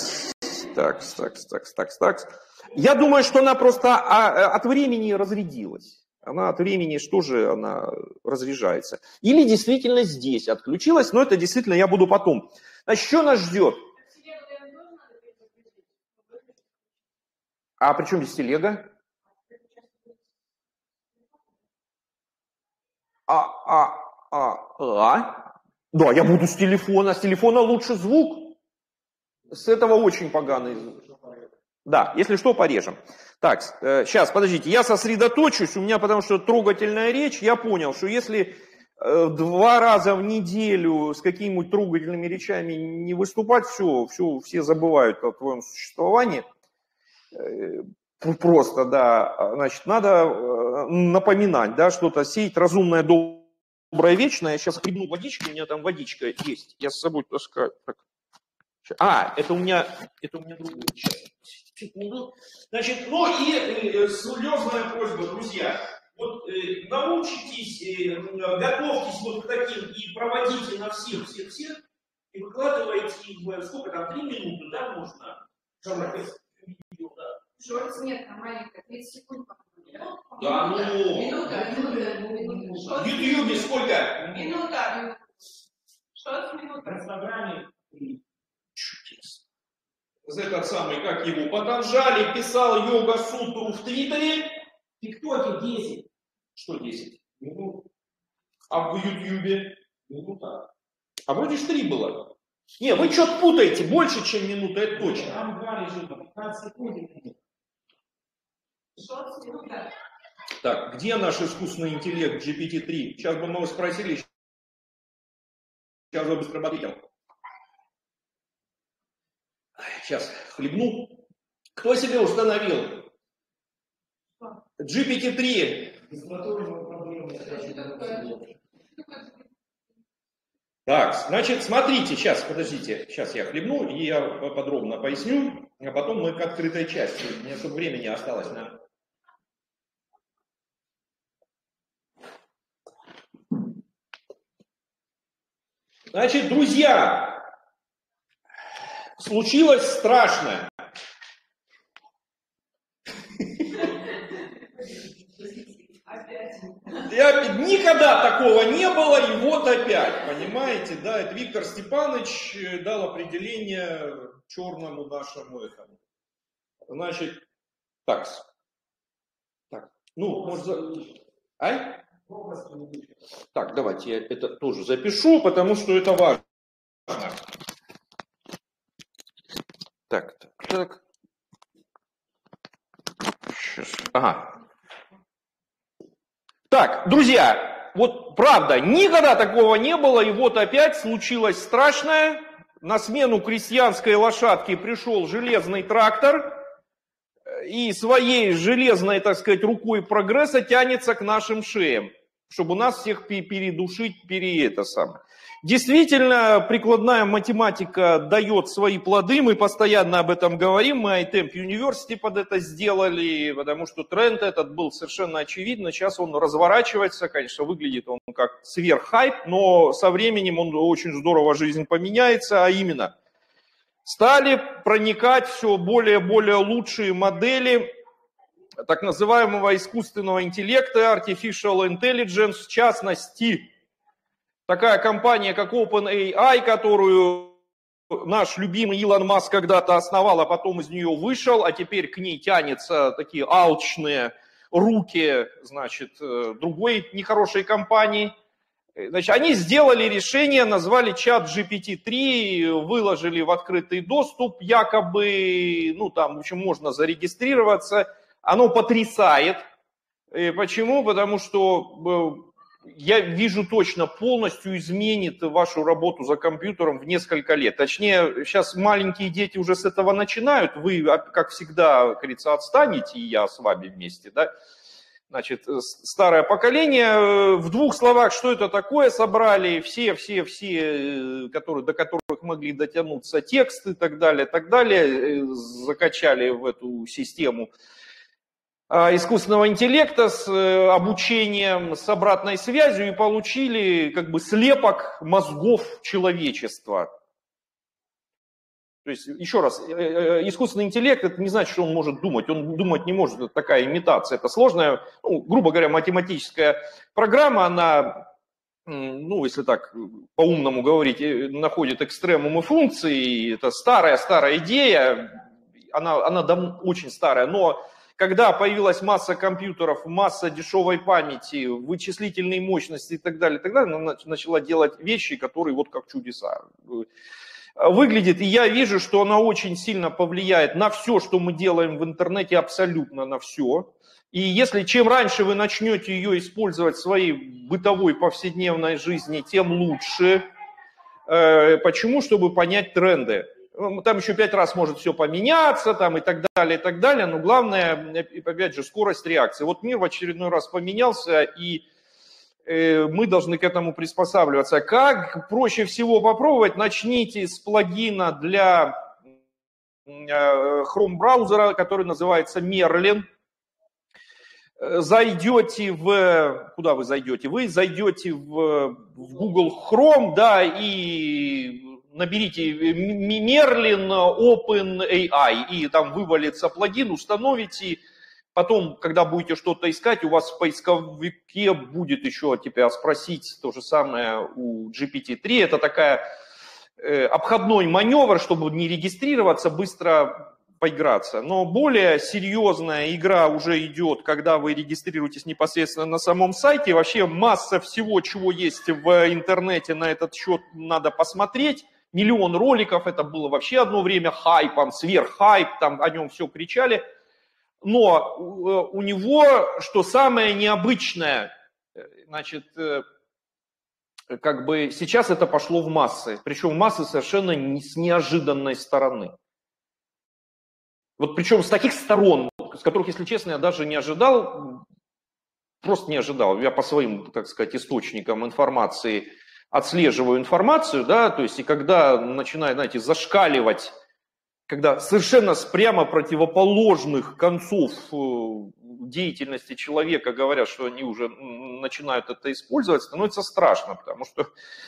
Я думаю, что она просто от времени разрядилась. Она от времени, что же она разряжается. Или действительно здесь отключилась, но это действительно я буду потом. Значит, что нас ждет? А при чем здесь телега? Да, я буду с телефона. С телефона лучше звук. С этого очень поганый звук. Да, если что, порежем. Так, сейчас, подождите, я сосредоточусь, у меня потому что трогательная речь, я понял, что если 2 раза в неделю с какими-нибудь трогательными речами не выступать, все забывают о твоем существовании. Просто, да, значит, надо напоминать, да, что-то сеять разумное, доброе, вечное. Я сейчас хлебну водички, у меня там водичка есть, я с собой таскаю. Так. Это у меня другой. Сейчас. Секунду. Значит, ну и серьезная просьба, друзья. Вот научитесь, готовьтесь вот к таким и проводите на всех, и выкладывайте их, сколько там, 3 минуты, да, можно? Шорт нет, маленькая, 30 секунд. Да, ну. Минута. В Ютьюбе сколько? Минута. Шорт минута. В Инстаграме. Этот самый, как его, Патанджали писал йога-сутру в Твиттере, в ТикТоке 10. Что 10? Минут. А в Ютьюбе? Минута. А вроде ж 3 было. Не, вы что-то путаете, больше, чем минута, это точно. Там 2 лежит, 15 секунд. Так, где наш искусственный интеллект GPT-3? Сейчас бы мы его спросили, сейчас бы быстро ответил. Сейчас хлебну. Кто себе установил? GPT-3. Так, значит, смотрите, сейчас, подождите, сейчас я хлебну, и я подробно поясню, а потом мы к открытой части. У меня чтобы времени осталось на... Значит, друзья, случилось страшное. Никогда такого не было, и вот опять, понимаете, да, это Виктор Степанович дал определение черному нашему этому. Значит, так, ну, может, Так, давайте я это тоже запишу, потому что это важно. Так. Сейчас. Ага. Так, друзья, вот правда, никогда такого не было, и вот опять случилось страшное. На смену крестьянской лошадке пришел железный трактор, и своей железной, так сказать, рукой прогресса тянется к нашим шеям, чтобы нас всех передушить, Действительно, прикладная математика дает свои плоды, мы постоянно об этом говорим, мы iTemp University под это сделали, потому что тренд этот был совершенно очевидно, сейчас он разворачивается, конечно, выглядит он как сверххайп, но со временем он очень здорово, жизнь поменяется, а именно стали проникать все более и более лучшие модели так называемого искусственного интеллекта, artificial intelligence, в частности, такая компания, как OpenAI, которую наш любимый Илон Маск когда-то основал, а потом из нее вышел, а теперь к ней тянутся такие алчные руки, значит, другой нехорошей компании. Значит, они сделали решение, назвали чат GPT-3, выложили в открытый доступ, якобы, ну там, в общем, можно зарегистрироваться. Оно потрясает. Почему? Потому что я вижу точно, полностью изменит вашу работу за компьютером в несколько лет. Точнее, сейчас маленькие дети уже с этого начинают. Вы, как всегда, как говорится, отстанете, и я с вами вместе, да? Значит, старое поколение. В двух словах, что это такое, собрали все, до которых могли дотянуться тексты и так далее, закачали в эту систему искусственного интеллекта с обучением, с обратной связью и получили как бы слепок мозгов человечества. То есть, еще раз, искусственный интеллект, это не значит, что он может думать. Он думать не может, это такая имитация. Это сложная, ну, грубо говоря, математическая программа, она, ну, если так по-умному говорить, находит экстремумы функций. Это старая идея, она давно очень старая, но когда появилась масса компьютеров, масса дешевой памяти, вычислительной мощности и так далее, она начала делать вещи, которые вот как чудеса выглядит. И я вижу, что она очень сильно повлияет на все, что мы делаем в интернете, абсолютно на все. И если чем раньше вы начнете ее использовать в своей бытовой повседневной жизни, тем лучше. Почему? Чтобы понять тренды. Там еще 5 раз может все поменяться, там и так далее, но главное, опять же, скорость реакции. Вот мир в очередной раз поменялся, и мы должны к этому приспосабливаться. Как проще всего попробовать? Начните с плагина для Chrome браузера, который называется Merlin. Зайдете куда вы зайдете? Вы зайдете в Google Chrome, да, и наберите Merlin OpenAI, и там вывалится плагин, установите. Потом, когда будете что-то искать, у вас в поисковике будет еще тебя спросить то же самое у GPT-3. Это такая обходной маневр, чтобы не регистрироваться, быстро поиграться. Но более серьезная игра уже идет, когда вы регистрируетесь непосредственно на самом сайте. Вообще масса всего, чего есть в интернете на этот счет, надо посмотреть. Миллион роликов, это было вообще одно время хайпом, сверххайп, там о нем все кричали. Но у него, что самое необычное, значит, как бы сейчас это пошло в массы. Причем в массы совершенно с неожиданной стороны. Вот причем с таких сторон, с которых, если честно, я даже не ожидал, просто не ожидал. Я по своим, так сказать, источникам информации отслеживаю информацию, да, то есть и когда начинает, знаете, зашкаливать, когда совершенно с прямо противоположных концов деятельности человека говорят, что они уже начинают это использовать, становится страшно, потому что,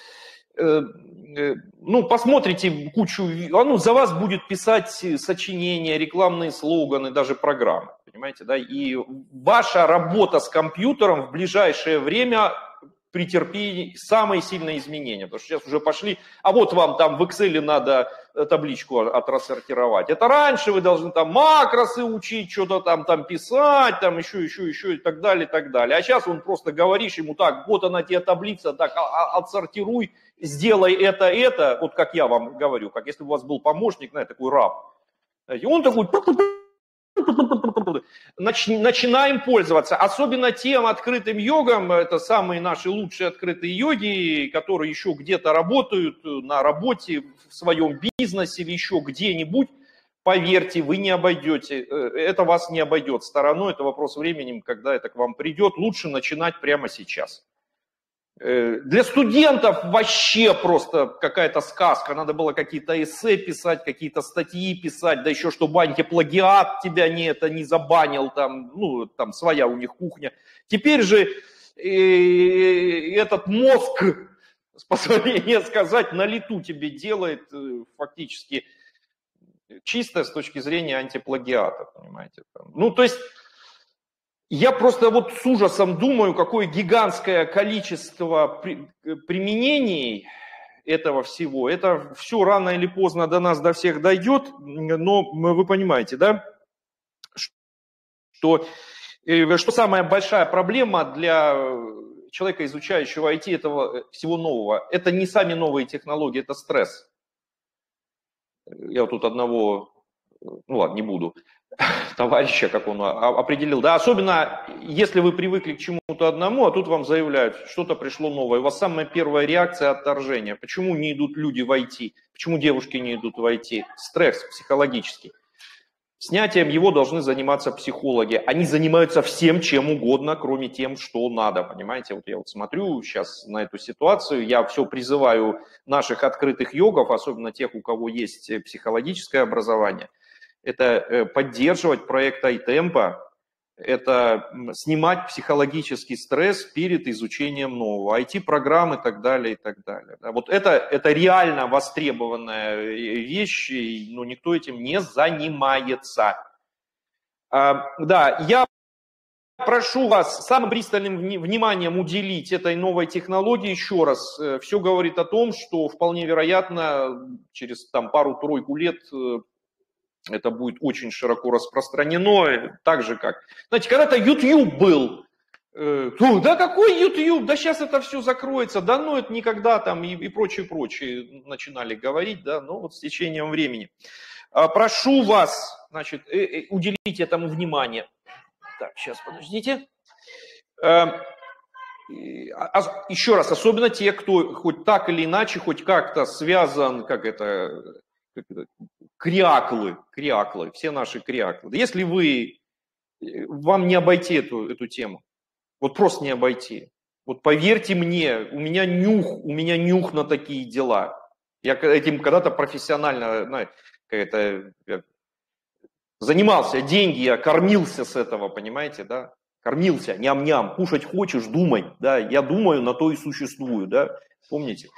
ну, посмотрите кучу, за вас будет писать сочинения, рекламные слоганы, даже программы, понимаете, да, и ваша работа с компьютером в ближайшее время претерпи самые сильные изменения, потому что сейчас уже пошли, а вот вам там в Excel надо табличку отрассортировать. Это раньше вы должны там макросы учить, что-то там писать, там еще и так далее, и так далее. А сейчас он просто говоришь ему так, вот она тебе таблица, так, отсортируй, сделай это, вот как я вам говорю, как если бы у вас был помощник, знаете, такой раб. И он такой... Начинаем пользоваться, особенно тем открытым йогам, это самые наши лучшие открытые йоги, которые еще где-то работают на работе, в своем бизнесе или еще где-нибудь, поверьте, вы не обойдете, это вас не обойдет стороной, это вопрос времени, когда это к вам придет, лучше начинать прямо сейчас. Для студентов вообще просто какая-то сказка. Надо было какие-то эссе писать, какие-то статьи писать, да еще чтобы антиплагиат тебя не забанил, там, ну, там своя у них кухня. Теперь же этот мозг, с позволения сказать, на лету тебе делает фактически чисто с точки зрения антиплагиата, понимаете. Ну, то есть... Я просто вот с ужасом думаю, какое гигантское количество применений этого всего. Это все рано или поздно до нас, до всех дойдет, но вы понимаете, да, что самая большая проблема для человека, изучающего IT, этого всего нового, это не сами новые технологии, это стресс. Я вот тут одного, ну ладно, не буду, товарища, как он определил, да, особенно если вы привыкли к чему-то одному, а тут вам заявляют, что-то пришло новое, у вас самая первая реакция отторжения. Почему не идут люди в IT? Почему девушки не идут в IT? Стресс психологический. Снятием его должны заниматься психологи. Они занимаются всем, чем угодно, кроме тем, что надо, понимаете? Вот я вот смотрю сейчас на эту ситуацию, я все призываю наших открытых йогов, особенно тех, у кого есть психологическое образование, это поддерживать проект iTempo, это снимать психологический стресс перед изучением нового, IT-программ и так далее, и так далее. Вот это реально востребованная вещь, но никто этим не занимается. Да, я прошу вас самым пристальным вниманием уделить этой новой технологии еще раз. Все говорит о том, что вполне вероятно через пару-тройку лет это будет очень широко распространено, так же как... Знаете, когда-то YouTube был. Да какой YouTube? Да сейчас это все закроется. Да ну это никогда там и прочее начинали говорить, да, но вот с течением времени. Прошу вас, значит, уделить этому внимание. Так, сейчас, подождите. Еще раз, особенно те, кто хоть так или иначе, хоть как-то связан, криаклы, все наши криаклы. Если вам не обойти эту тему, вот просто не обойти. Вот поверьте мне, у меня нюх на такие дела. Я этим когда-то профессионально, знаете, занимался, деньги я кормился с этого, понимаете, да? Кормился, ням-ням, кушать хочешь, думай, да? Я думаю, на то и существую, да? Помните?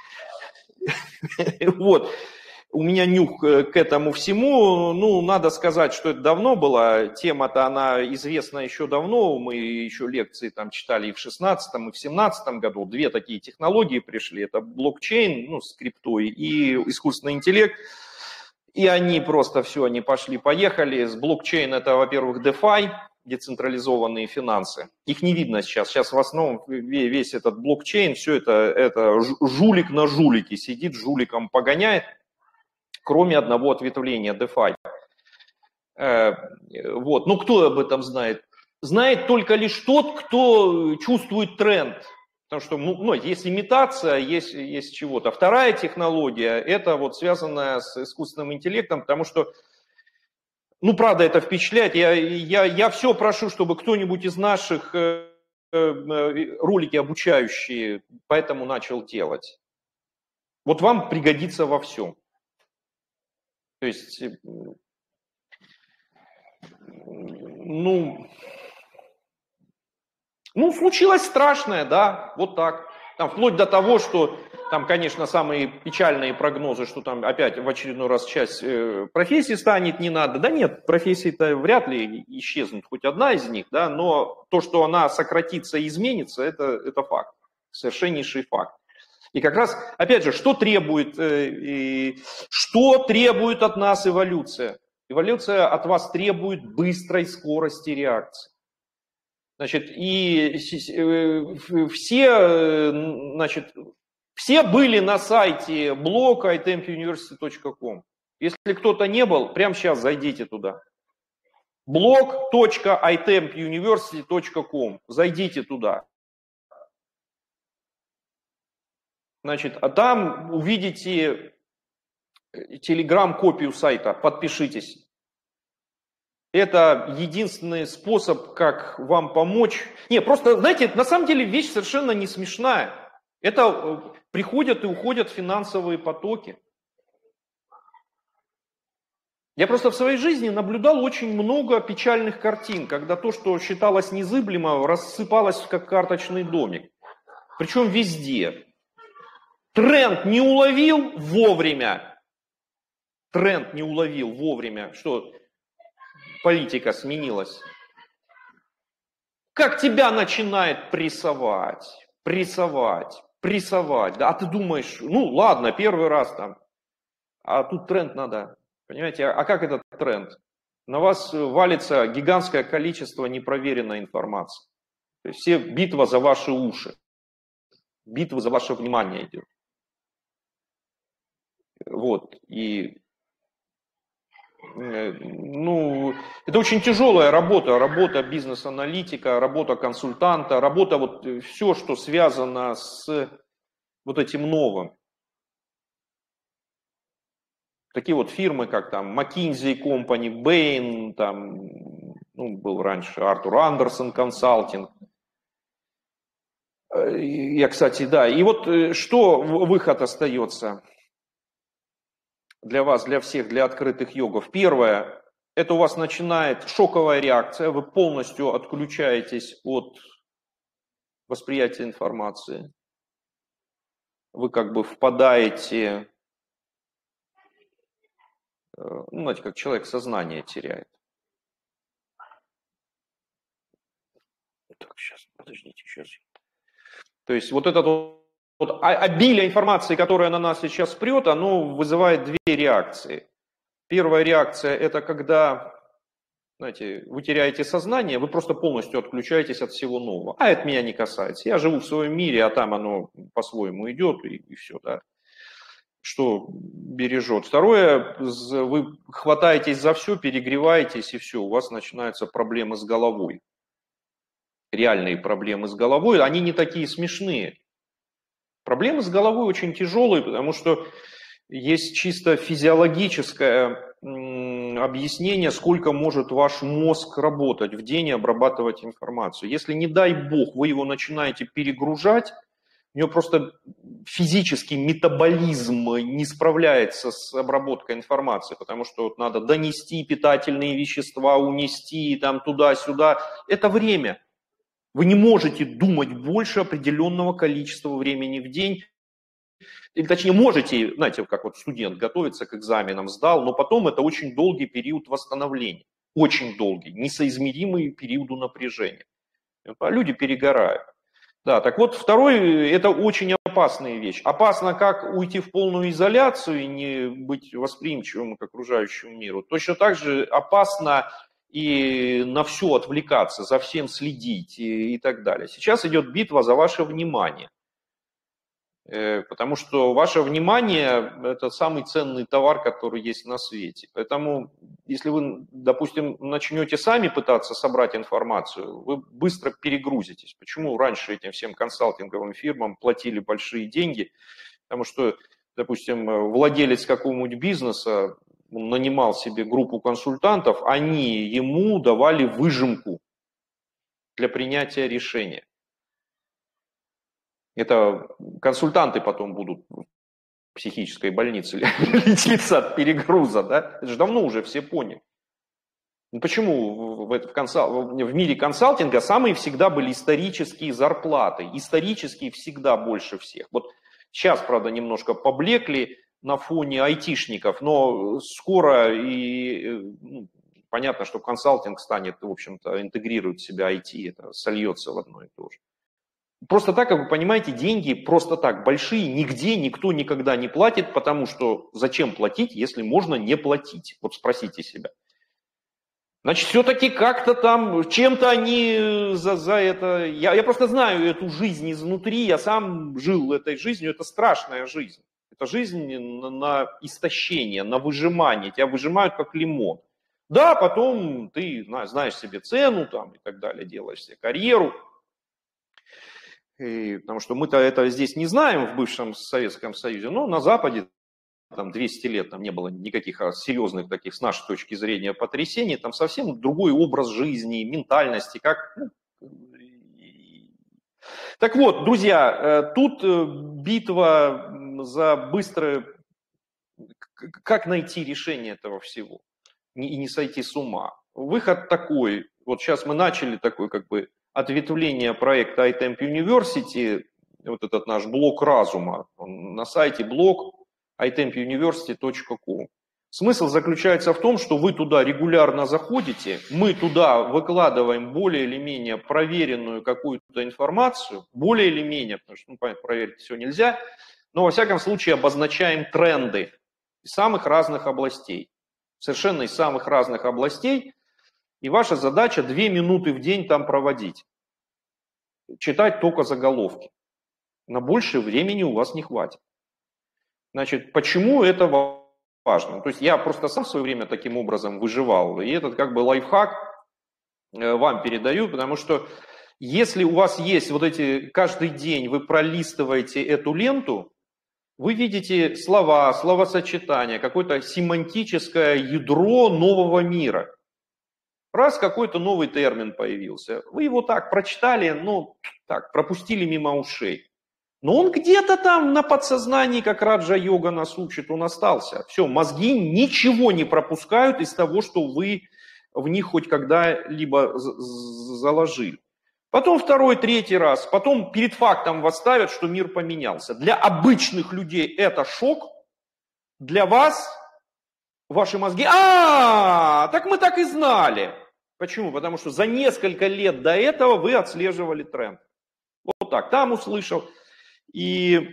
Вот. У меня нюх к этому всему, ну, надо сказать, что это давно была, тема-то она известна еще давно, мы еще лекции там читали и в 16-м, и в 17-м году, две такие технологии пришли, это блокчейн, ну, с криптой, и искусственный интеллект, и они просто все, они пошли-поехали, с блокчейн это, во-первых, DeFi, децентрализованные финансы, их не видно сейчас в основном весь этот блокчейн, все это жулик на жулике сидит, жуликом погоняет, кроме одного ответвления DeFi. Вот. Но кто об этом знает? Знает только лишь тот, кто чувствует тренд. Потому что есть имитация, есть чего-то. Вторая технология, это вот связанная с искусственным интеллектом, потому что, ну, правда, это впечатляет. Я все прошу, чтобы кто-нибудь из наших ролики обучающие поэтому начал делать. вот вам пригодится во всем. То есть, случилось страшное, да, вот так. Там, вплоть до того, что там, конечно, самые печальные прогнозы, что там опять в очередной раз часть профессий станет не надо. Да нет, профессии-то вряд ли исчезнут, хоть одна из них, да, но то, что она сократится и изменится, это факт, совершеннейший факт. И как раз, опять же, что требует от нас эволюция? Эволюция от вас требует быстрой скорости реакции. Значит, и все были на сайте блога itempuniversity.com. Если кто-то не был, прямо сейчас зайдите туда. blog.itempuniversity.com. Зайдите туда. Значит, а там увидите телеграм-копию сайта, подпишитесь. Это единственный способ, как вам помочь. Не, просто, знаете, на самом деле вещь совершенно не смешная. Это приходят и уходят финансовые потоки. Я просто в своей жизни наблюдал очень много печальных картин, когда то, что считалось незыблемо, рассыпалось как карточный домик. Причем везде. Тренд не уловил вовремя. Что политика сменилась. Как тебя начинает прессовать. Да, а ты думаешь, ладно, первый раз там. А тут тренд надо. Понимаете, а как этот тренд? На вас валится гигантское количество непроверенной информации. То есть все битва за ваши уши. Битва за ваше внимание идет. Вот, и это очень тяжелая работа бизнес-аналитика, работа консультанта, работа все, что связано с вот этим новым. Такие фирмы, как там McKinsey Company, Bain, там, был раньше Артур Андерсон консалтинг. Я, кстати, да, и что выход остается для вас, для всех, для открытых йогов? Первое, это у вас начинает шоковая реакция, вы полностью отключаетесь от восприятия информации. Вы как бы впадаете, знаете, как человек сознание теряет. Так, сейчас, подождите, сейчас. То есть обилие информации, которая на нас сейчас прет, оно вызывает две реакции. Первая реакция – это когда, знаете, вы теряете сознание, вы просто полностью отключаетесь от всего нового. А это меня не касается. Я живу в своем мире, а там оно по-своему идет, и все, да. Что бережет. Второе, вы хватаетесь за все, перегреваетесь, и все, у вас начинаются проблемы с головой. Реальные проблемы с головой, они не такие смешные. Проблемы с головой очень тяжелые, потому что есть чисто физиологическое объяснение, сколько может ваш мозг работать в день и обрабатывать информацию. Если, не дай бог, вы его начинаете перегружать, у него просто физический метаболизм не справляется с обработкой информации, потому что надо донести питательные вещества, унести там туда-сюда. Это время. Вы не можете думать больше определенного количества времени в день. Или точнее можете, знаете, как студент готовится к экзаменам, сдал, но потом это очень долгий период восстановления. Очень долгий, несоизмеримый периоду напряжения. А люди перегорают. Да, так вот, второй, это очень опасная вещь. Опасно как уйти в полную изоляцию и не быть восприимчивым к окружающему миру. Точно так же опасно и на все отвлекаться, за всем следить и так далее. Сейчас идет битва за ваше внимание. Потому что ваше внимание – это самый ценный товар, который есть на свете. Поэтому, если вы, допустим, начнете сами пытаться собрать информацию, вы быстро перегрузитесь. Почему раньше этим всем консалтинговым фирмам платили большие деньги? Потому что, допустим, владелец какого-нибудь бизнеса нанимал себе группу консультантов, они ему давали выжимку для принятия решения. Это консультанты потом будут психической больнице лечиться от перегруза, да? Это же давно уже все поняли. Почему в мире консалтинга самые всегда были исторические зарплаты? Исторические всегда больше всех. Вот сейчас, правда, немножко поблекли на фоне айтишников, но скоро понятно, что консалтинг станет, в общем-то, интегрирует в себя IT, это сольется в одно и то же. Просто так, как вы понимаете, деньги просто так большие нигде никто никогда не платит, потому что зачем платить, если можно не платить? Вот спросите себя. Значит, все-таки как-то там, чем-то они за это... Я просто знаю эту жизнь изнутри, я сам жил этой жизнью, это страшная жизнь. Это жизнь на истощение, на выжимание, тебя выжимают как лимон. Да, потом ты знаешь себе цену там, и так далее, делаешь себе карьеру. Потому что мы-то это здесь не знаем в бывшем Советском Союзе, но на Западе там 200 лет там не было никаких серьезных таких, с нашей точки зрения, потрясений, там совсем другой образ жизни, ментальности, как... Так вот, друзья, тут битва за быстрое... Как найти решение этого всего и не сойти с ума? Выход такой, вот сейчас мы начали такой как бы ответвление проекта iTemp University, вот этот наш блок разума, он на сайте блог itempuniversity.com. Смысл заключается в том, что вы туда регулярно заходите, мы туда выкладываем более или менее проверенную какую-то информацию, более или менее, потому что, понятно, проверить все нельзя, но во всяком случае обозначаем тренды из самых разных областей, совершенно из самых разных областей, и ваша задача 2 минуты в день там проводить, читать только заголовки. На больше времени у вас не хватит. Значит, почему это важно? То есть я просто сам в свое время таким образом выживал, и этот как бы лайфхак вам передаю, потому что если у вас есть вот эти, каждый день вы пролистываете эту ленту, вы видите слова, словосочетания, какое-то семантическое ядро нового мира. Раз какой-то новый термин появился, вы его так прочитали, ну так, пропустили мимо ушей. Но он где-то там на подсознании, как Раджа-йога нас учит, он остался. Все, мозги ничего не пропускают из того, что вы в них хоть когда-либо заложили. Потом второй, третий раз, потом перед фактом вас ставят, что мир поменялся. Для обычных людей это шок, для вас ваши мозги, так мы так и знали. Почему? Потому что за несколько лет до этого вы отслеживали тренд. Вот так, там услышал. И,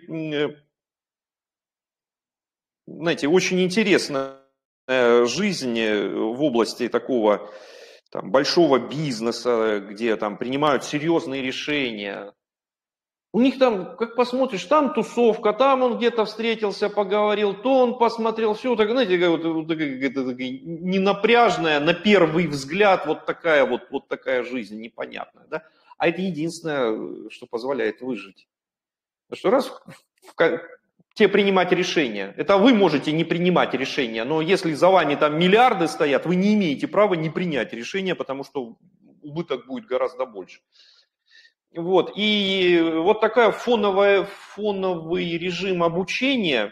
знаете, очень интересная жизнь в области такого там, большого бизнеса, где там принимают серьезные решения. У них там, как посмотришь, там тусовка, там он где-то встретился, поговорил, то он посмотрел, все, так, знаете, вот ненапряжная, на первый взгляд, вот такая жизнь непонятная, да? А это единственное, что позволяет выжить. Потому что раз те принимать решения, это вы можете не принимать решения, но если за вами там миллиарды стоят, вы не имеете права не принять решения, потому что убыток будет гораздо больше. Вот. И вот такая фоновый режим обучения,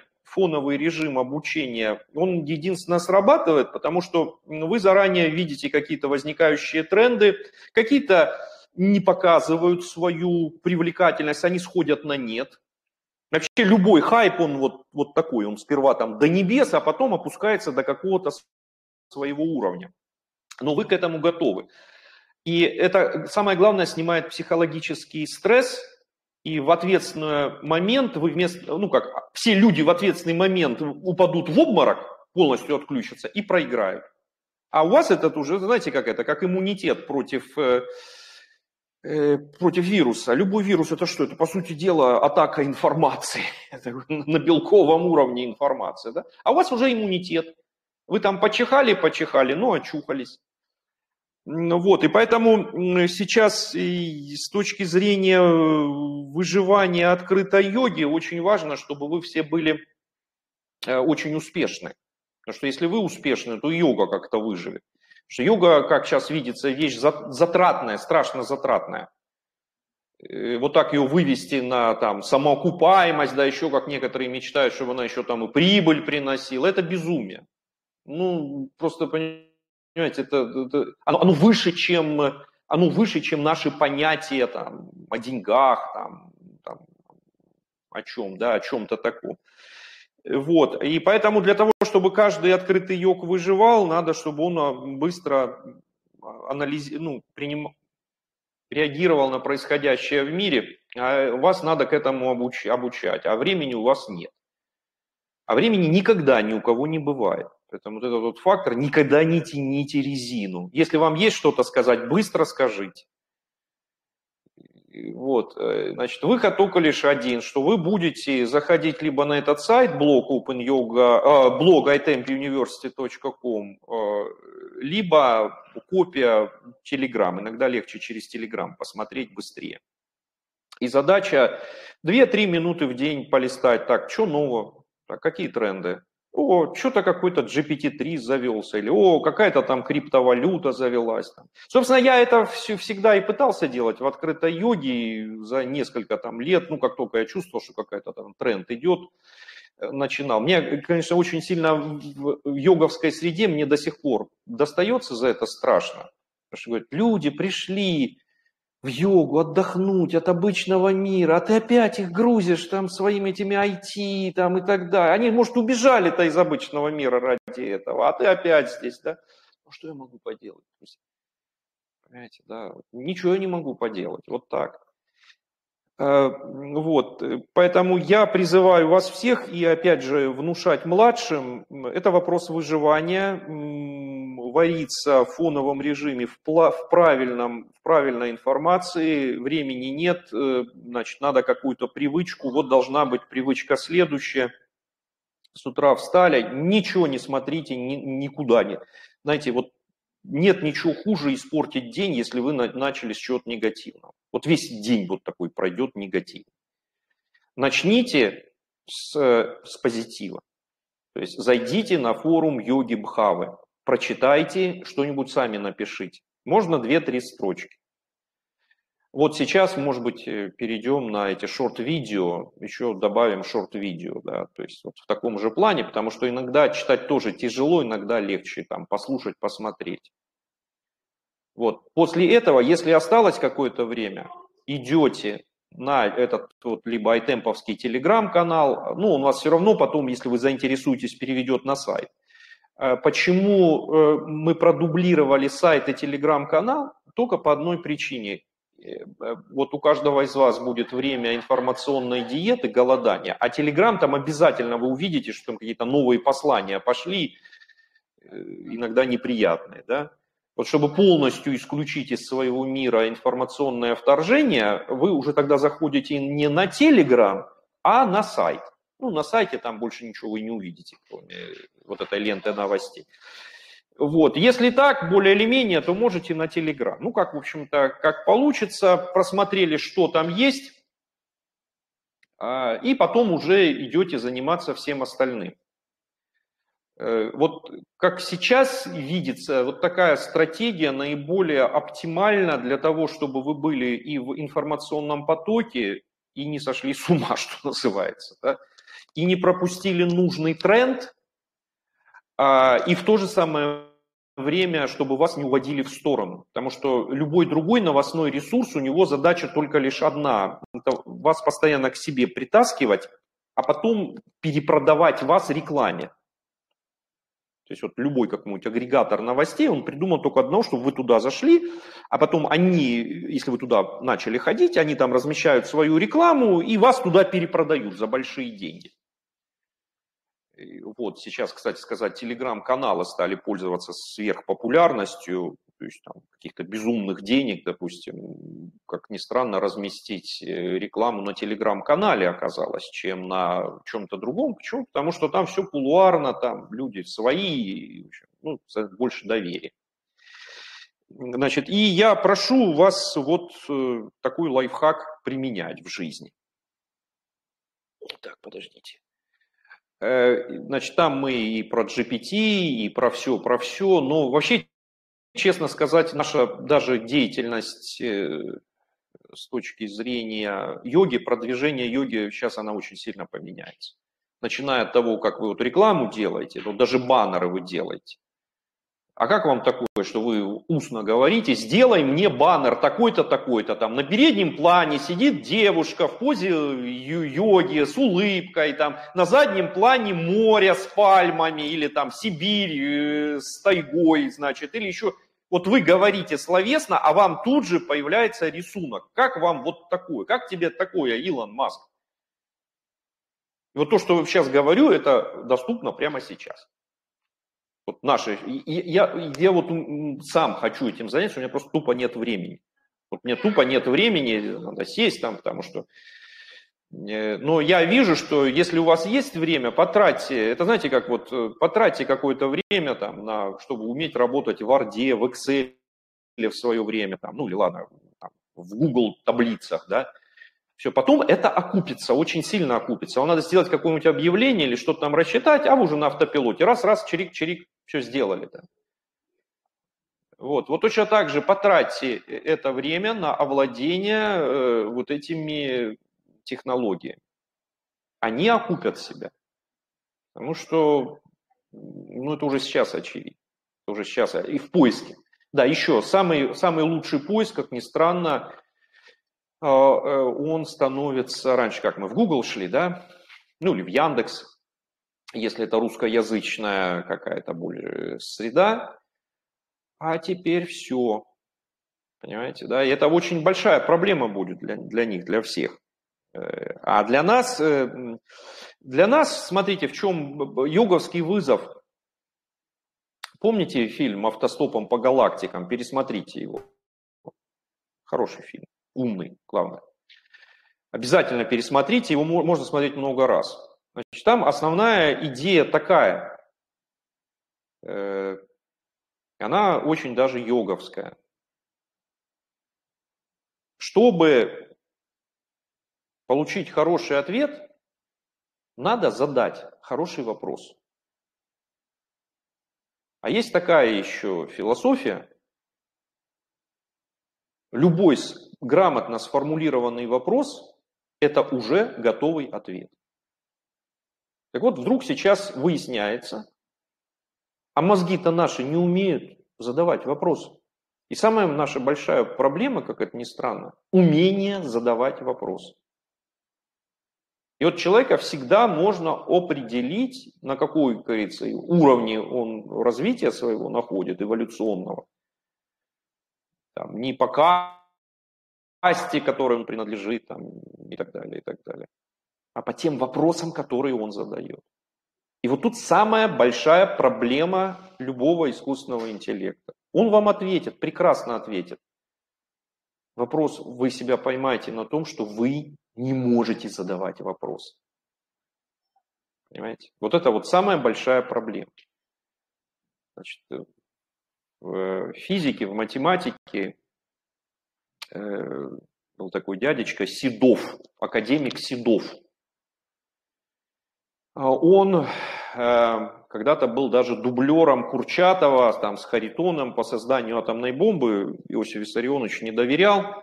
он единственно срабатывает, потому что вы заранее видите какие-то возникающие тренды, какие-то не показывают свою привлекательность, они сходят на нет. Вообще любой хайп, он вот такой, он сперва там до небес, а потом опускается до какого-то своего уровня. Но вы к этому готовы. И это, самое главное, снимает психологический стресс, и в ответственный момент вы все люди в ответственный момент упадут в обморок, полностью отключатся и проиграют. А у вас этот уже, знаете, как иммунитет против вируса. Любой вирус это что? Это, по сути дела, атака информации. Это на белковом уровне информация. Да? А у вас уже иммунитет. Вы там почихали, но очухались. Вот, и поэтому сейчас с точки зрения выживания открытой йоги очень важно, чтобы вы все были очень успешны. Потому что если вы успешны, то йога как-то выживет. Потому что йога, как сейчас видится, вещь затратная, страшно затратная. вот так ее вывести на там самоокупаемость, да, еще как некоторые мечтают, чтобы она еще там и прибыль приносила, это безумие. Ну, просто, понимаете, оно выше, чем наши понятия там, о деньгах, там, о чем, да, о чем-то таком. Вот, и поэтому для того, чтобы каждый открытый йог выживал, надо, чтобы он быстро реагировал на происходящее в мире, а вас надо к этому обучать, а времени у вас нет. А времени никогда ни у кого не бывает. Поэтому вот этот вот фактор, никогда не тяните резину. Если вам есть что-то сказать, быстро скажите. Вот, значит, выход только лишь один, что вы будете заходить либо на этот сайт, блог itempuniversity.com, либо копия Telegram. Иногда легче через Telegram посмотреть быстрее. И задача 2-3 минуты в день полистать. Так, что нового? Так, какие тренды? О, что-то какой-то GPT-3 завелся, или о, какая-то там криптовалюта завелась. Собственно, я это всегда и пытался делать в открытой йоге за несколько там лет, ну, как только я чувствовал, что какой-то там тренд идет, начинал. Мне, конечно, очень сильно в йоговской среде мне до сих пор достается за это страшно. Потому что говорят, люди пришли в йогу отдохнуть от обычного мира, а ты опять их грузишь там своими этими IT там, и так далее. Они, может, убежали-то из обычного мира ради этого, а ты опять здесь, да? Ну, что я могу поделать? Понимаете, да? Ничего я не могу поделать, вот так. Вот, поэтому я призываю вас всех и опять же внушать младшим, это вопрос выживания, вариться в фоновом режиме в правильной информации, времени нет, значит, надо какую-то привычку, вот должна быть привычка следующая, с утра встали, ничего не смотрите, никуда не, знаете, вот нет ничего хуже испортить день, если вы начали с чего-то негативного. Вот весь день вот такой пройдет негатив. Начните с позитива. То есть зайдите на форум йоги Бхавы, прочитайте, что-нибудь сами напишите. Можно 2-3 строчки. Вот сейчас, может быть, перейдем на эти шорт-видео, еще добавим шорт-видео, да, то есть вот в таком же плане, потому что иногда читать тоже тяжело, иногда легче там послушать, посмотреть. Вот, после этого, если осталось какое-то время, идете на этот вот либо айтемповский телеграм-канал, ну, он вас все равно потом, если вы заинтересуетесь, переведет на сайт. Почему мы продублировали сайт и телеграм-канал? Только по одной причине. Вот у каждого из вас будет время информационной диеты, голодания, а Telegram там обязательно вы увидите, что там какие-то новые послания пошли, иногда неприятные, да? Вот чтобы полностью исключить из своего мира информационное вторжение, вы уже тогда заходите не на Telegram, а на сайт. Ну, на сайте там больше ничего вы не увидите, кроме вот этой ленты новостей. Вот, если так, более или менее, то можете на Telegram. Ну, как, в общем-то, как получится, просмотрели, что там есть, и потом уже идете заниматься всем остальным. Вот как сейчас видится, вот такая стратегия наиболее оптимальна для того, чтобы вы были и в информационном потоке, и не сошли с ума, что называется, да? И не пропустили нужный тренд, и в то же самое время, чтобы вас не уводили в сторону. Потому что любой другой новостной ресурс, у него задача только лишь одна. Это вас постоянно к себе притаскивать, а потом перепродавать вас рекламе. То есть вот любой какой-нибудь агрегатор новостей, он придумал только одно, чтобы вы туда зашли, а потом они, если вы туда начали ходить, они там размещают свою рекламу и вас туда перепродают за большие деньги. Вот сейчас, кстати сказать, телеграм-каналы стали пользоваться сверхпопулярностью, то есть там каких-то безумных денег, допустим, как ни странно, разместить рекламу на телеграм-канале оказалось, чем на чем-то другом. Почему? Потому что там все кулуарно, там люди свои, ну, больше доверия. Значит, и я прошу вас вот такой лайфхак применять в жизни. Так, подождите. Значит, там мы и про GPT, и про все, но вообще, честно сказать, наша даже деятельность с точки зрения йоги, продвижение йоги, сейчас она очень сильно поменяется. Начиная от того, как вы вот рекламу делаете, вот даже баннеры вы делаете. А как вам такое, что вы устно говорите, сделай мне баннер такой-то, такой-то, там на переднем плане сидит девушка в позе йоги с улыбкой, там на заднем плане море с пальмами, или там Сибирь с тайгой, значит, или еще. Вот вы говорите словесно, а вам тут же появляется рисунок. Как вам вот такое? Как тебе такое, Илон Маск? И вот то, что я сейчас говорю, это доступно прямо сейчас. Вот наши, я вот сам хочу этим заняться, у меня просто тупо нет времени. Вот мне тупо нет времени, надо сесть там, потому что... Но я вижу, что если у вас есть время, потратьте, это знаете, как вот потратьте какое-то время там, чтобы уметь работать в Word, в Excel в свое время, там, ну или ладно, там, в Google таблицах, да. Все, потом это окупится, очень сильно окупится. Вам надо сделать какое-нибудь объявление или что-то там рассчитать, а вы уже на автопилоте. Раз, чирик, все сделали. Да. Вот точно так же потратьте это время на овладение вот этими технологиями. Они окупят себя. Потому что, ну, это уже сейчас очевидно. Это уже сейчас и в поиске. Да, еще самый лучший поиск, как ни странно, он становится, раньше как мы в Google шли, да, ну или в Яндекс, если это русскоязычная какая-то более среда, а теперь все, понимаете, да, и это очень большая проблема будет для них, для всех. А для нас, смотрите, в чем йоговский вызов. Помните фильм «Автостопом по галактикам»? Пересмотрите его. Хороший фильм, умный, главное. Обязательно пересмотрите, его можно смотреть много раз. Значит, там основная идея такая. Она очень даже йоговская. Чтобы получить хороший ответ, надо задать хороший вопрос. А есть такая еще философия. Любой грамотно сформулированный вопрос – это уже готовый ответ. Так вот, вдруг сейчас выясняется, а мозги-то наши не умеют задавать вопросы. И самая наша большая проблема, как это ни странно, умение задавать вопросы. И вот человека всегда можно определить, на какой, как говорится, уровне он развития своего находит, эволюционного. Там, не по касте, которой он принадлежит, там, и так далее, а по тем вопросам, которые он задает. И вот тут самая большая проблема любого искусственного интеллекта. Он вам ответит, прекрасно ответит. Вопрос, вы себя поймаете на том, что вы не можете задавать вопросы. Понимаете? Вот это вот самая большая проблема. Значит, в физике, в математике был такой дядечка Седов, академик Седов. Он когда-то был даже дублером Курчатова там, с Харитоном по созданию атомной бомбы. Иосиф Виссарионович не доверял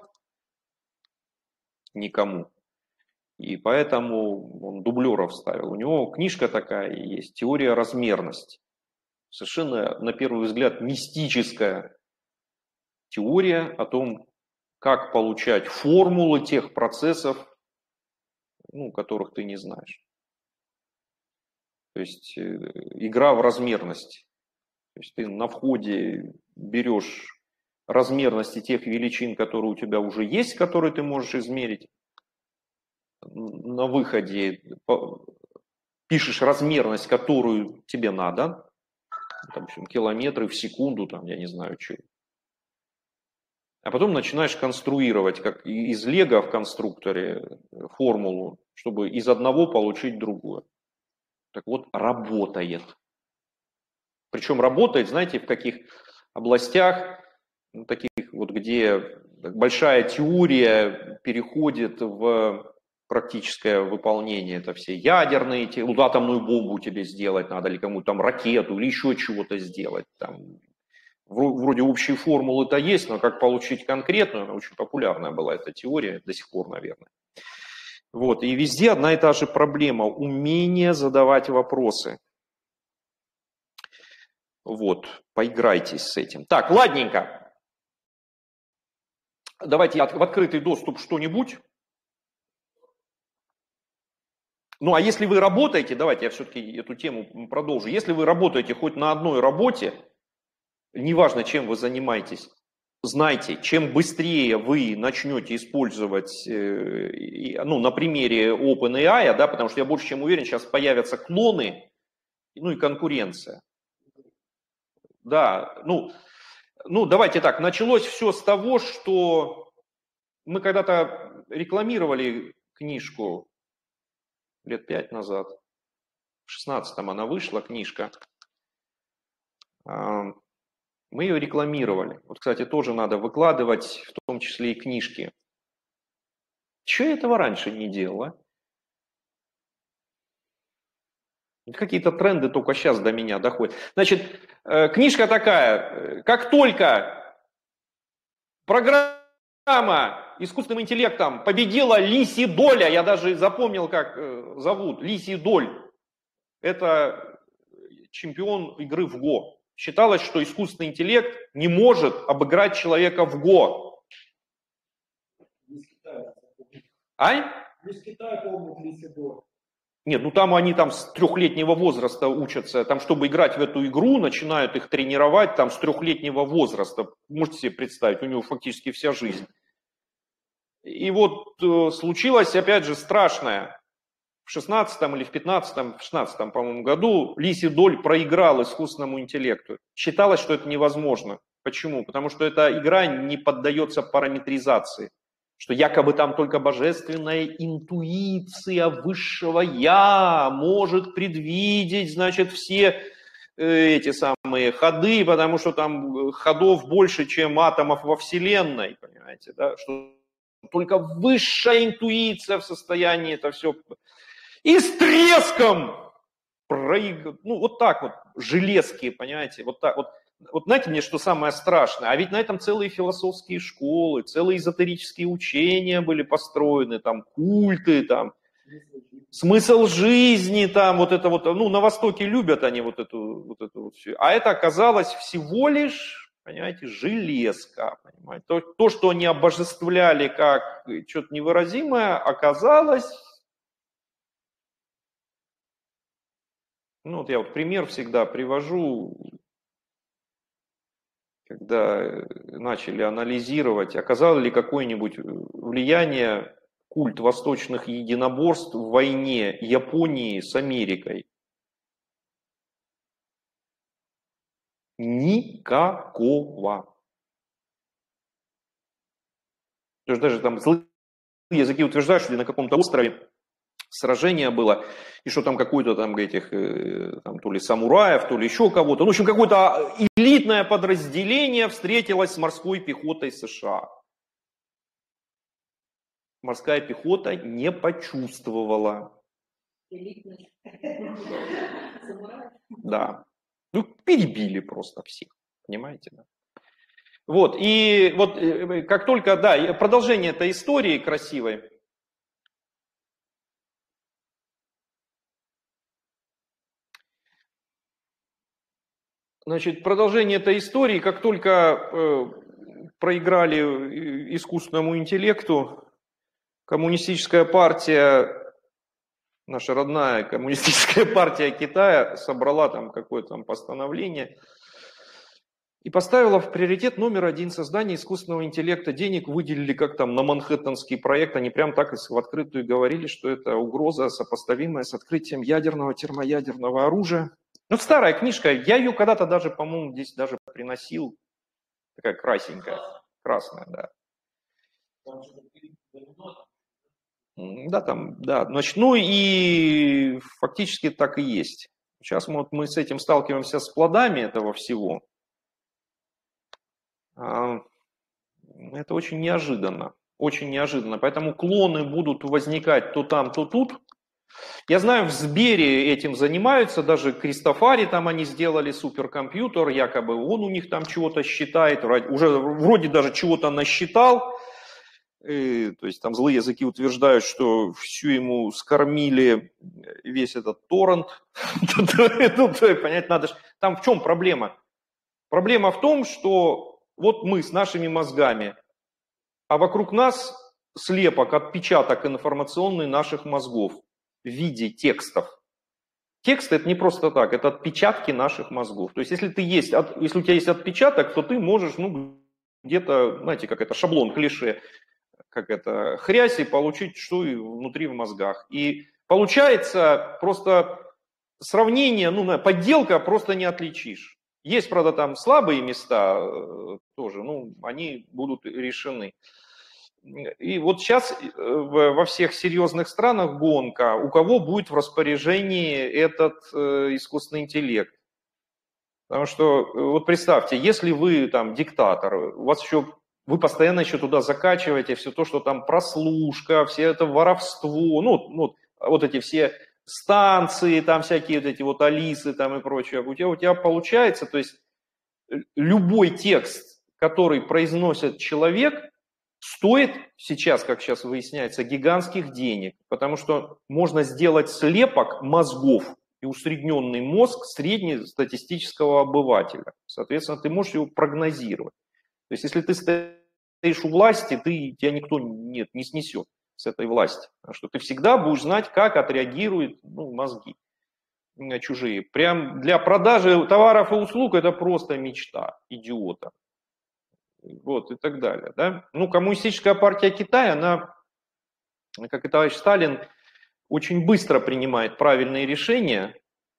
никому. И поэтому он дублеров ставил. У него книжка такая есть, «Теория размерности». Совершенно, на первый взгляд, мистическая теория о том, как получать формулы тех процессов, ну, которых ты не знаешь. То есть игра в размерности. То есть ты на входе берешь размерности тех величин, которые у тебя уже есть, которые ты можешь измерить. На выходе пишешь размерность, которую тебе надо. Там, в общем, километры в секунду, там, я не знаю, что. А потом начинаешь конструировать, как из лего в конструкторе, формулу, чтобы из одного получить другое. Так вот, работает. Причем работает, знаете, в каких областях, ну, таких вот, где большая теория переходит в практическое выполнение. Это все ядерные, атомную бомбу тебе сделать надо, или кому-то там ракету, или еще чего-то сделать. Там, Вроде общие формулы-то есть, но как получить конкретную, она очень популярная была эта теория, до сих пор, наверное. Вот, и везде одна и та же проблема – умение задавать вопросы. Вот, поиграйтесь с этим. Так, ладненько. Давайте в открытый доступ что-нибудь. Ну, а если вы работаете, давайте я все-таки эту тему продолжу. Если вы работаете хоть на одной работе, неважно, чем вы занимаетесь, знайте, чем быстрее вы начнете использовать, ну, на примере OpenAI, да, потому что я больше чем уверен, сейчас появятся клоны, ну и конкуренция. Да, ну, давайте так, началось все с того, что мы когда-то рекламировали книжку лет 5 назад, в 16-м она вышла, книжка. Мы ее рекламировали. Вот, кстати, тоже надо выкладывать, в том числе и книжки. Чего я этого раньше не делал, а? Какие-то тренды только сейчас до меня доходят. Значит, книжка такая. Как только программа искусственным интеллектом победила Лиси Доля, я даже запомнил, как зовут, Лиси Доль. Это чемпион игры в Го. Считалось, что искусственный интеллект не может обыграть человека в Го. А? Из Китая помнят Лиси Доль. Нет, ну там они там с 3-летнего возраста учатся, там, чтобы играть в эту игру, начинают их тренировать там с 3-летнего возраста. Можете себе представить, у него фактически вся жизнь. И вот случилось, опять же, страшное. В 16-м или в 15-м, в 16-м, по-моему, году Лиси Доль проиграл искусственному интеллекту. Считалось, что это невозможно. Почему? Потому что эта игра не поддается параметризации. Что якобы там только божественная интуиция высшего «я» может предвидеть, значит, все эти самые ходы, потому что там ходов больше, чем атомов во Вселенной, понимаете, да? Что только высшая интуиция в состоянии это все... И с треском проигрывать. Ну, вот так вот, железки, понимаете, вот так вот. Вот знаете мне, что самое страшное? А ведь на этом целые философские школы, целые эзотерические учения были построены, там культы, там смысл жизни, там вот это вот, ну на Востоке любят они вот эту вот все. А это оказалось всего лишь, понимаете, железка, понимаете. То, что они обожествляли как что-то невыразимое, оказалось... Ну вот я вот пример всегда привожу... Когда начали анализировать, оказало ли какое-нибудь влияние культ восточных единоборств в войне Японии с Америкой? Никакого. То есть даже там злые языки утверждают, что на каком-то острове сражение было, и что там какой-то там этих, там, то ли самураев, то ли еще кого-то. Ну, в общем, какое-то элитное подразделение встретилось с морской пехотой США. Морская пехота не почувствовала. Да. Ну, перебили просто всех. Понимаете, да? Вот, и вот как только, да, продолжение этой истории красивой. Значит, продолжение этой истории, как только проиграли искусственному интеллекту, коммунистическая партия, наша родная коммунистическая партия Китая собрала там какое-то там постановление и поставила в приоритет номер 1 создание искусственного интеллекта. Денег выделили как там на Манхэттенский проект, они прям так в открытую говорили, что это угроза, сопоставимая с открытием ядерного, термоядерного оружия. Ну, старая книжка, я ее когда-то даже, по-моему, здесь даже приносил, такая красенькая, красная, да. Да, там, да, значит, ну и фактически так и есть. Сейчас мы с этим сталкиваемся с плодами этого всего. Это очень неожиданно, поэтому клоны будут возникать то там, то тут. Я знаю, в Сбере этим занимаются, даже Кристофари там они сделали суперкомпьютер, якобы он у них там чего-то считает, уже вроде даже чего-то насчитал. То есть там злые языки утверждают, что всю ему скормили весь этот торрент. Понять надо. Там в чем проблема? Проблема в том, что вот мы с нашими мозгами, а вокруг нас слепок, отпечаток информационный наших мозгов в виде текстов. Текст это не просто так, это отпечатки наших мозгов. То есть если у тебя есть отпечаток, то ты можешь, где-то, знаете, как это шаблон, клише, как это, хрясь и получить, что и внутри в мозгах. И получается просто сравнение, подделка просто не отличишь. Есть, правда, там слабые места тоже, они будут решены. И вот сейчас во всех серьезных странах гонка, у кого будет в распоряжении этот искусственный интеллект. Потому что, вот представьте, если вы там диктатор, у вас еще вы постоянно еще туда закачиваете все то, что там прослушка, все это воровство, вот эти все станции, там всякие вот эти вот Алисы там и прочее. У тебя получается, то есть любой текст, который произносит человек, стоит сейчас, как сейчас выясняется, гигантских денег, потому что можно сделать слепок мозгов и усредненный мозг среднестатистического обывателя. Соответственно, ты можешь его прогнозировать. То есть, если ты стоишь у власти, тебя никто не снесет с этой власти. Потому что ты всегда будешь знать, как отреагируют мозги чужие. Прям для продажи товаров и услуг это просто мечта идиота. Вот и так далее. Да? Коммунистическая партия Китая, она, как и товарищ Сталин, очень быстро принимает правильные решения.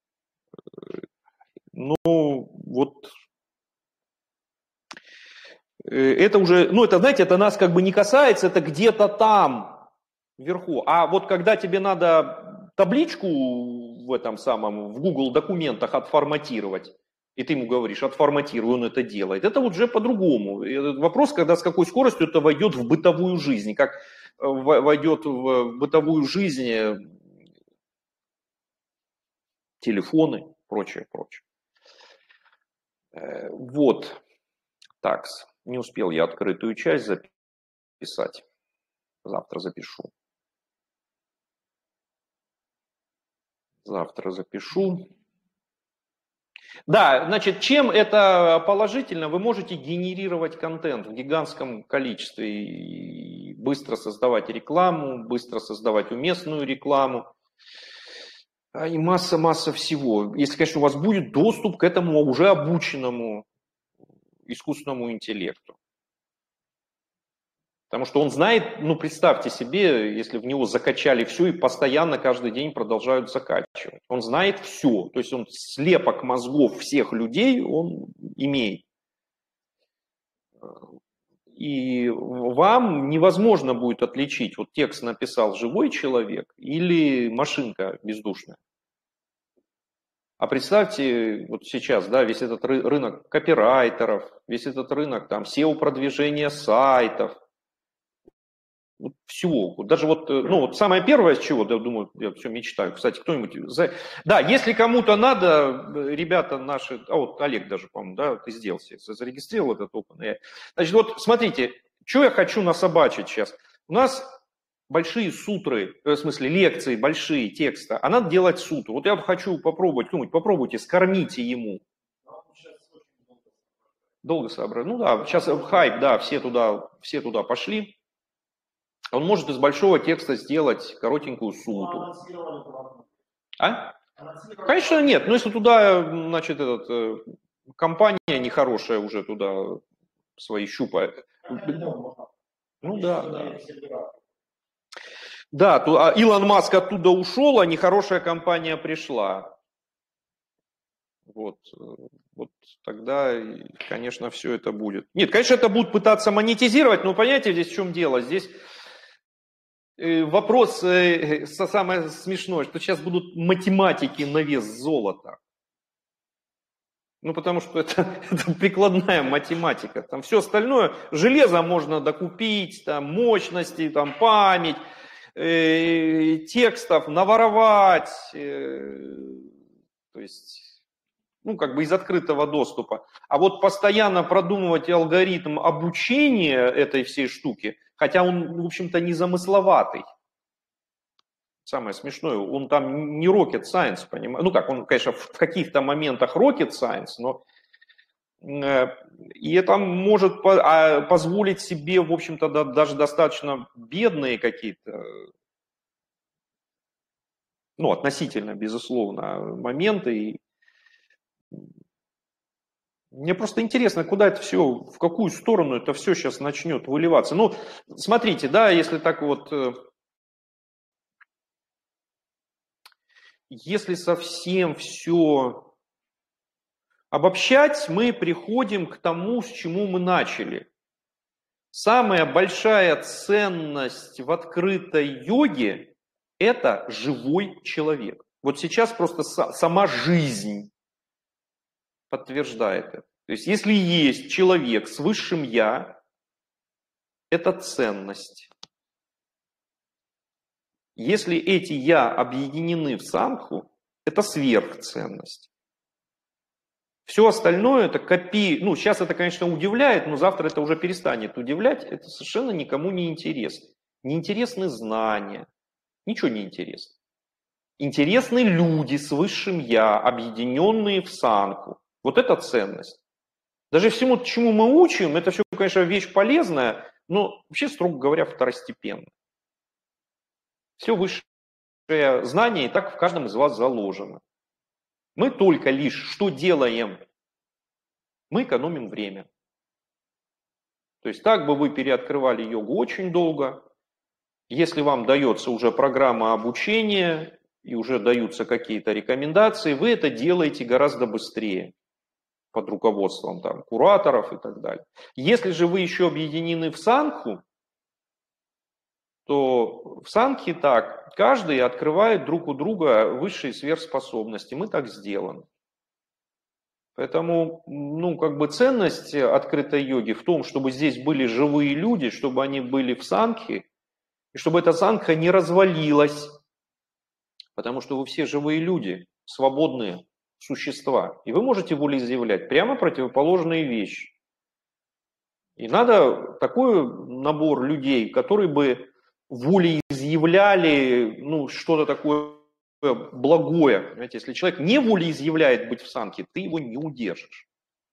Это уже, знаете, это нас как бы не касается, это где-то там, вверху. А вот когда тебе надо табличку в Google документах отформатировать, и ты ему говоришь, отформатируй, он это делает, это уже по-другому. Этот вопрос, когда с какой скоростью это войдет в бытовую жизнь, как войдет в бытовую жизнь телефоны, прочее. Вот, так. Не успел я открытую часть записать. Завтра запишу. Да, значит, чем это положительно? Вы можете генерировать контент в гигантском количестве и быстро создавать рекламу, быстро создавать уместную рекламу. И масса всего. Если, конечно, у вас будет доступ к этому уже обученному искусственному интеллекту. Потому что он знает, представьте себе, если в него закачали все и постоянно каждый день продолжают закачивать. Он знает все, то есть он слепок мозгов всех людей он имеет. И вам невозможно будет отличить, вот текст написал живой человек или машинка бездушная. А представьте, вот сейчас, весь этот рынок копирайтеров, весь этот рынок SEO-продвижения сайтов, всего. Даже самое первое, с чего, я думаю, я все мечтаю. Кстати, кто-нибудь... Да, если кому-то надо, ребята наши... Олег даже, по-моему, ты сделал себе, зарегистрировал этот OpenAI. Значит, вот смотрите, что я хочу насобачить сейчас. У нас большие сутры, в смысле лекции, большие тексты, а надо делать сутру. Вот я хочу попробовать, попробуйте, скормите ему. Долго соображать. Сейчас хайп, все туда пошли. Он может из большого текста сделать коротенькую сутру. А? Конечно, нет. Но если туда, компания нехорошая уже туда свои щупает. Да, Илон Маск оттуда ушел, а нехорошая компания пришла. Вот тогда, конечно, все это будет. Нет, конечно, это будут пытаться монетизировать, но понимаете, здесь в чем дело? Здесь вопрос, самое смешное, что сейчас будут математики на вес золота. Потому что это прикладная математика. Там все остальное, железо можно докупить, мощности, память. текстов наворовать, то есть, ну, как бы из открытого доступа. А вот постоянно продумывать алгоритм обучения этой всей штуки, хотя он, в общем-то, не замысловатый. Самое смешное, он там не rocket science, понимаете? Ну как, он, конечно, в каких-то моментах rocket science, но и это может позволить себе, в общем-то, даже достаточно бедные какие-то, ну, относительно, безусловно, моменты. И мне просто интересно, куда это все, в какую сторону это все сейчас начнет выливаться. Ну, смотрите, да, если так вот, если совсем все обобщать, мы приходим к тому, с чему мы начали. Самая большая ценность в открытой йоге – это живой человек. Вот сейчас просто сама жизнь подтверждает это. То есть если есть человек с высшим «я», это ценность. Если эти «я» объединены в самху, это сверхценность. Все остальное это ну, сейчас это, конечно, удивляет, но завтра это уже перестанет удивлять. Это совершенно никому не интересно. Не интересны знания, ничего не интересно. Интересны люди с высшим «я», объединенные в санху. Вот это ценность. Даже всему, чему мы учим, это все, конечно, вещь полезная, но вообще, строго говоря, второстепенно. Все высшее знание и так в каждом из вас заложено. Мы только лишь что делаем? Мы экономим время. То есть так бы вы переоткрывали йогу очень долго. Если вам дается уже программа обучения и уже даются какие-то рекомендации, вы это делаете гораздо быстрее под руководством там, кураторов и так далее. Если же вы еще объединены в санху, то в санхе так, каждый открывает друг у друга высшие сверхспособности. Мы так сделаны. Поэтому, ну, как бы ценность открытой йоги в том, чтобы здесь были живые люди, чтобы они были в санхе, и чтобы эта санха не развалилась. Потому что вы все живые люди, свободные существа. И вы можете волеизъявлять прямо противоположные вещи. И надо такой набор людей, которые бы волеизъявляли, ну, что-то такое благое. Понимаете, если человек не волеизъявляет быть в санхе, ты его не удержишь.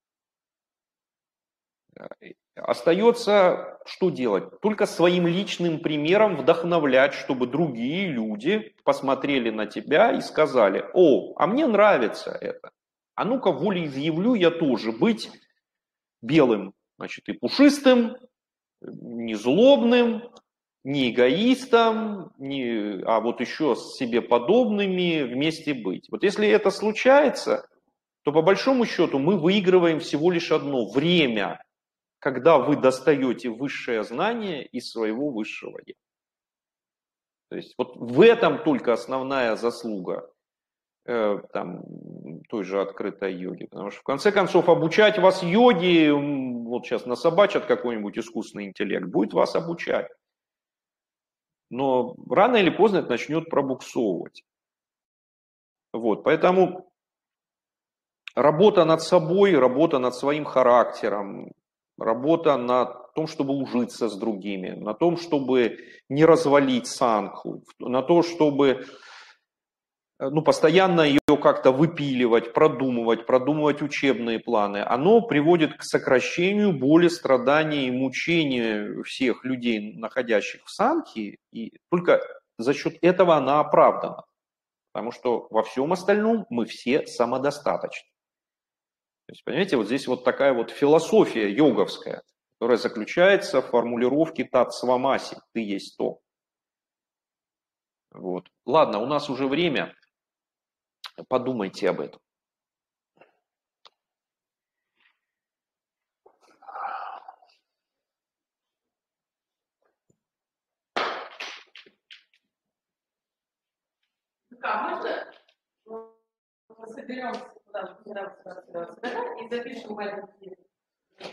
Остается что делать? Только своим личным примером вдохновлять, чтобы другие люди посмотрели на тебя и сказали: о, а мне нравится это. А ну-ка волеизъявлю я тоже быть белым, значит, и пушистым, не злобным, не эгоистом, а вот еще с себе подобными вместе быть. Вот если это случается, то по большому счету мы выигрываем всего лишь одно – время, когда вы достаете высшее знание из своего высшего «я». То есть вот в этом только основная заслуга там, той же открытой йоги. Потому что в конце концов обучать вас йоге, вот сейчас насобачат какой-нибудь искусственный интеллект, будет вас обучать. Но рано или поздно это начнет пробуксовывать. Вот, поэтому работа над собой, работа над своим характером, работа на том, чтобы ужиться с другими, на том, чтобы не развалить санху, на то, чтобы постоянно ее как-то выпиливать, продумывать учебные планы, оно приводит к сокращению боли, страданий и мучения всех людей, находящих в санхе, и только за счет этого она оправдана. Потому что во всем остальном мы все самодостаточны. То есть, понимаете, вот здесь вот такая вот философия йоговская, которая заключается в формулировке татсвамаси, ты есть то. Вот. Ладно, у нас уже время. Подумайте об этом. Можно мы соберемся куда-то и запишем маленький?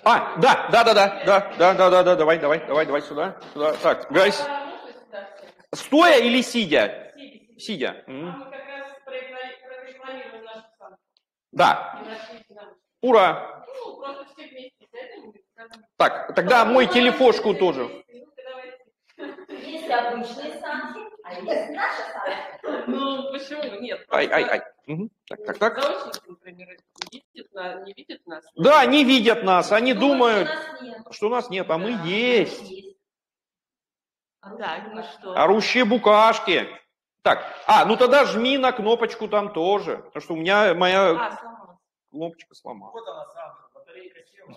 Да, давай сюда. Так, guys. Стоя или сидя? Сидя. Мы как раз прорекламируем нашу самку. Да. Ура! Ну, просто все вместе сядем и скажем. Так, тогда мой телефошку тоже. Есть обычные санки, а есть наши санки. Ну, почему? Нет. Ай. Угу. Так. Заочники, например, не видят нас. Да, не видят нас, они думают, Нет. что у нас нет, а мы есть. Так, ну что? Орущие букашки. Так, ну тогда жми на кнопочку там тоже, потому что у меня моя Сломалась. кнопочка сломалась. Вот она, Сандра, батарейка села.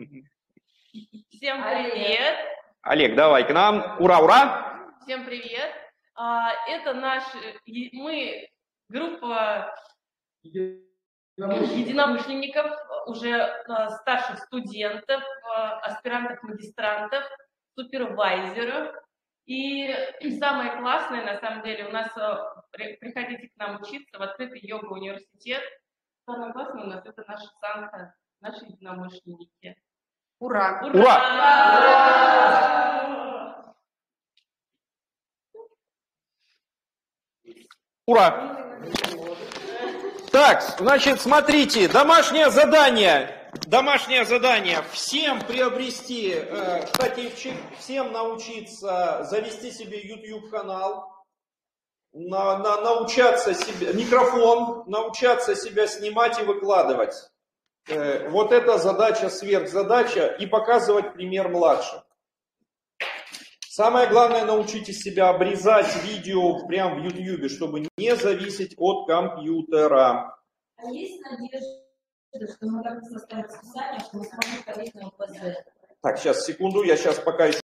Всем привет. Олег, давай к нам. Ура! Всем привет. Это мы группа единомышленников, уже старших студентов, аспирантов, магистрантов, супервайзеров. И самое классное, на самом деле, у нас, приходите к нам учиться в открытый йога-университет. Самое классное у нас это наша санка, наши единомышленники. Ура! Ура! Так, значит, смотрите, домашнее задание. Всем приобрести штативчик, всем научиться завести себе YouTube-канал, научаться себе, микрофон, научаться себя снимать и выкладывать. Вот это задача, сверхзадача, и показывать пример младшим. Самое главное, научитесь себя обрезать видео прямо в YouTube, чтобы не зависеть от компьютера. А есть надежда, что мы как-то составим списание, что мы сможем ходить на ОПЗ? Так, сейчас, секунду, я сейчас пока еще